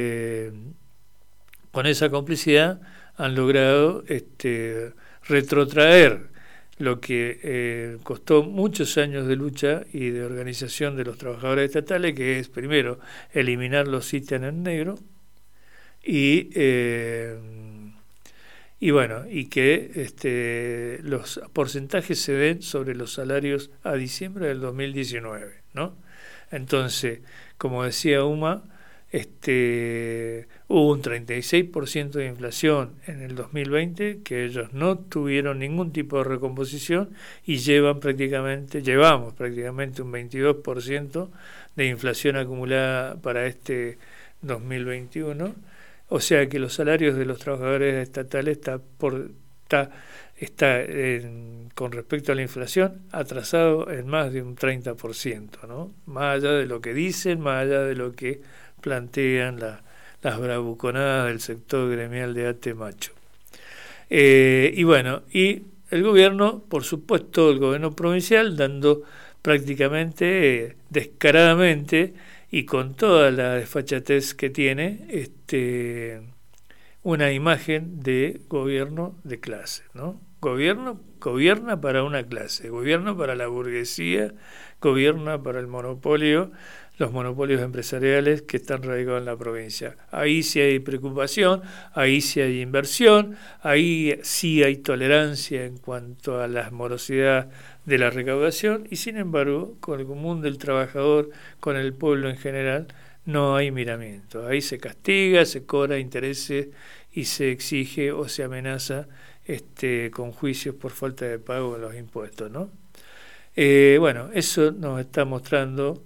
con esa complicidad han logrado retrotraer lo que costó muchos años de lucha y de organización de los trabajadores estatales, que es primero eliminar los ítems en negro y bueno, y que los porcentajes se den sobre los salarios a diciembre del 2019, ¿no? Entonces, como decía Uma, hubo un 36% de inflación en el 2020, que ellos no tuvieron ningún tipo de recomposición, y llevamos prácticamente un 22% de inflación acumulada para este 2021. O sea que los salarios de los trabajadores estatales está con respecto a la inflación atrasado en más de un 30%, ¿no? Más allá de lo que dicen, más allá de lo que plantean las bravuconadas del sector gremial de ATE Macho. Y bueno, y el gobierno, por supuesto, el gobierno provincial, dando prácticamente, descaradamente, y con toda la desfachatez que tiene, una imagen de gobierno de clase, ¿no? Gobierna para una clase, gobierna para la burguesía, gobierna para el monopolio, los monopolios empresariales que están radicados en la provincia. Ahí sí hay preocupación, ahí sí hay inversión, ahí sí hay tolerancia en cuanto a la morosidad de la recaudación, y sin embargo, con el común del trabajador, con el pueblo en general, no hay miramiento. Ahí se castiga, se cobra intereses y se exige o se amenaza con juicios por falta de pago de los impuestos, ¿no? Bueno, eso nos está mostrando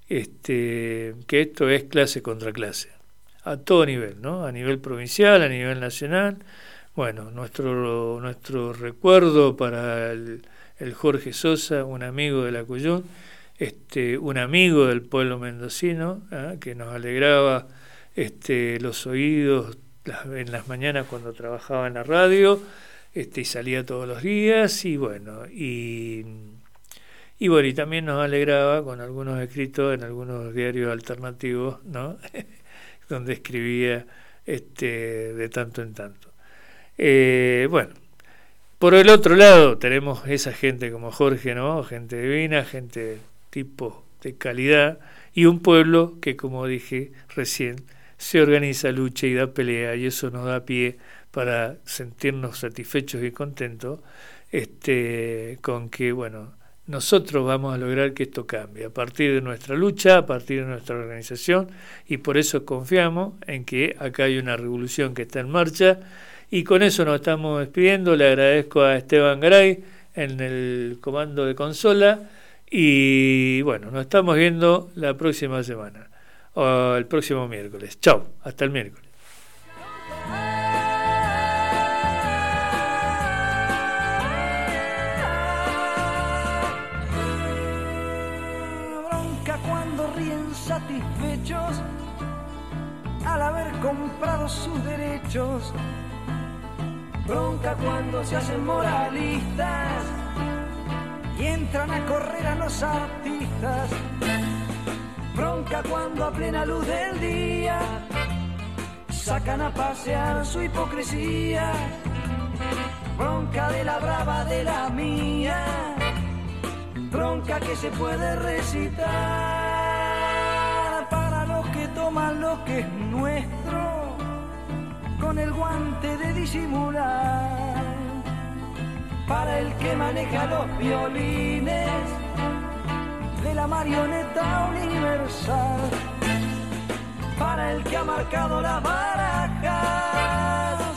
que esto es clase contra clase, a todo nivel, ¿no? A nivel provincial, a nivel nacional. Bueno, nuestro recuerdo para el Jorge Sosa, un amigo de la Cuyún, un amigo del pueblo mendocino, que nos alegraba los oídos en las mañanas cuando trabajaba en la radio, y salía todos los días, y bueno, y también nos alegraba con algunos escritos en algunos diarios alternativos, ¿no? Donde escribía de tanto en tanto. Bueno, por el otro lado tenemos esa gente como Jorge, ¿no? Gente divina, gente tipo de calidad, y un pueblo que, como dije recién, se organiza, lucha y da pelea, y eso nos da pie para sentirnos satisfechos y contentos con que, bueno, nosotros vamos a lograr que esto cambie a partir de nuestra lucha, a partir de nuestra organización, y por eso confiamos en que acá hay una revolución que está en marcha. Y con eso nos estamos despidiendo. Le agradezco a Esteban Garay en el comando de consola, y bueno, nos estamos viendo la próxima semana, o el próximo miércoles. Chau, hasta el miércoles. Satisfechos al haber comprado sus derechos, bronca cuando se hacen moralistas y entran a correr a los artistas, bronca cuando a plena luz del día sacan a pasear su hipocresía, bronca de la brava de la mía, bronca que se puede recitar. Toman lo que es nuestro con el guante de disimular, para el que maneja los violines de la marioneta universal, para el que ha marcado las barajas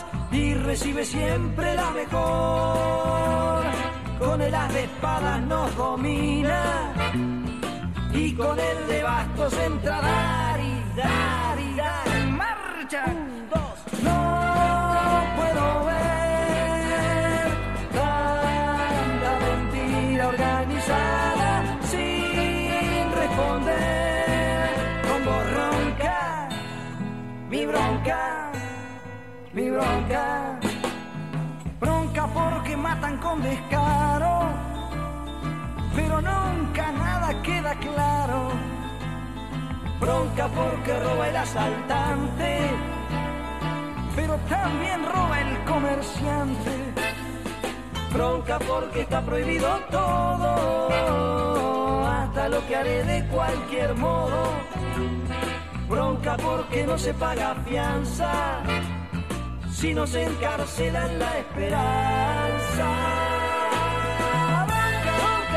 recibe siempre la mejor. Con el as de espadas nos domina y con el de bastos entra a dar y dar y dar. En marcha, 1, 2. No puedo ver tanta mentira organizada sin responder con voz ronca. Mi bronca, mi bronca, bronca porque matan con descaro, pero nunca nada queda claro. Bronca porque roba el asaltante, pero también roba el comerciante. Bronca porque está prohibido todo, hasta lo que haré de cualquier modo. Bronca porque no se paga fianza, si no se encarcela en la esperanza. Bronca,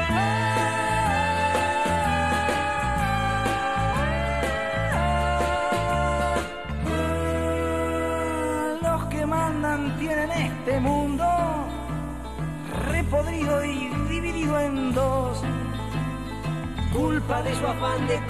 bronca. Los que mandan tienen este mundo repodrido y dividido en dos, culpa de su afán de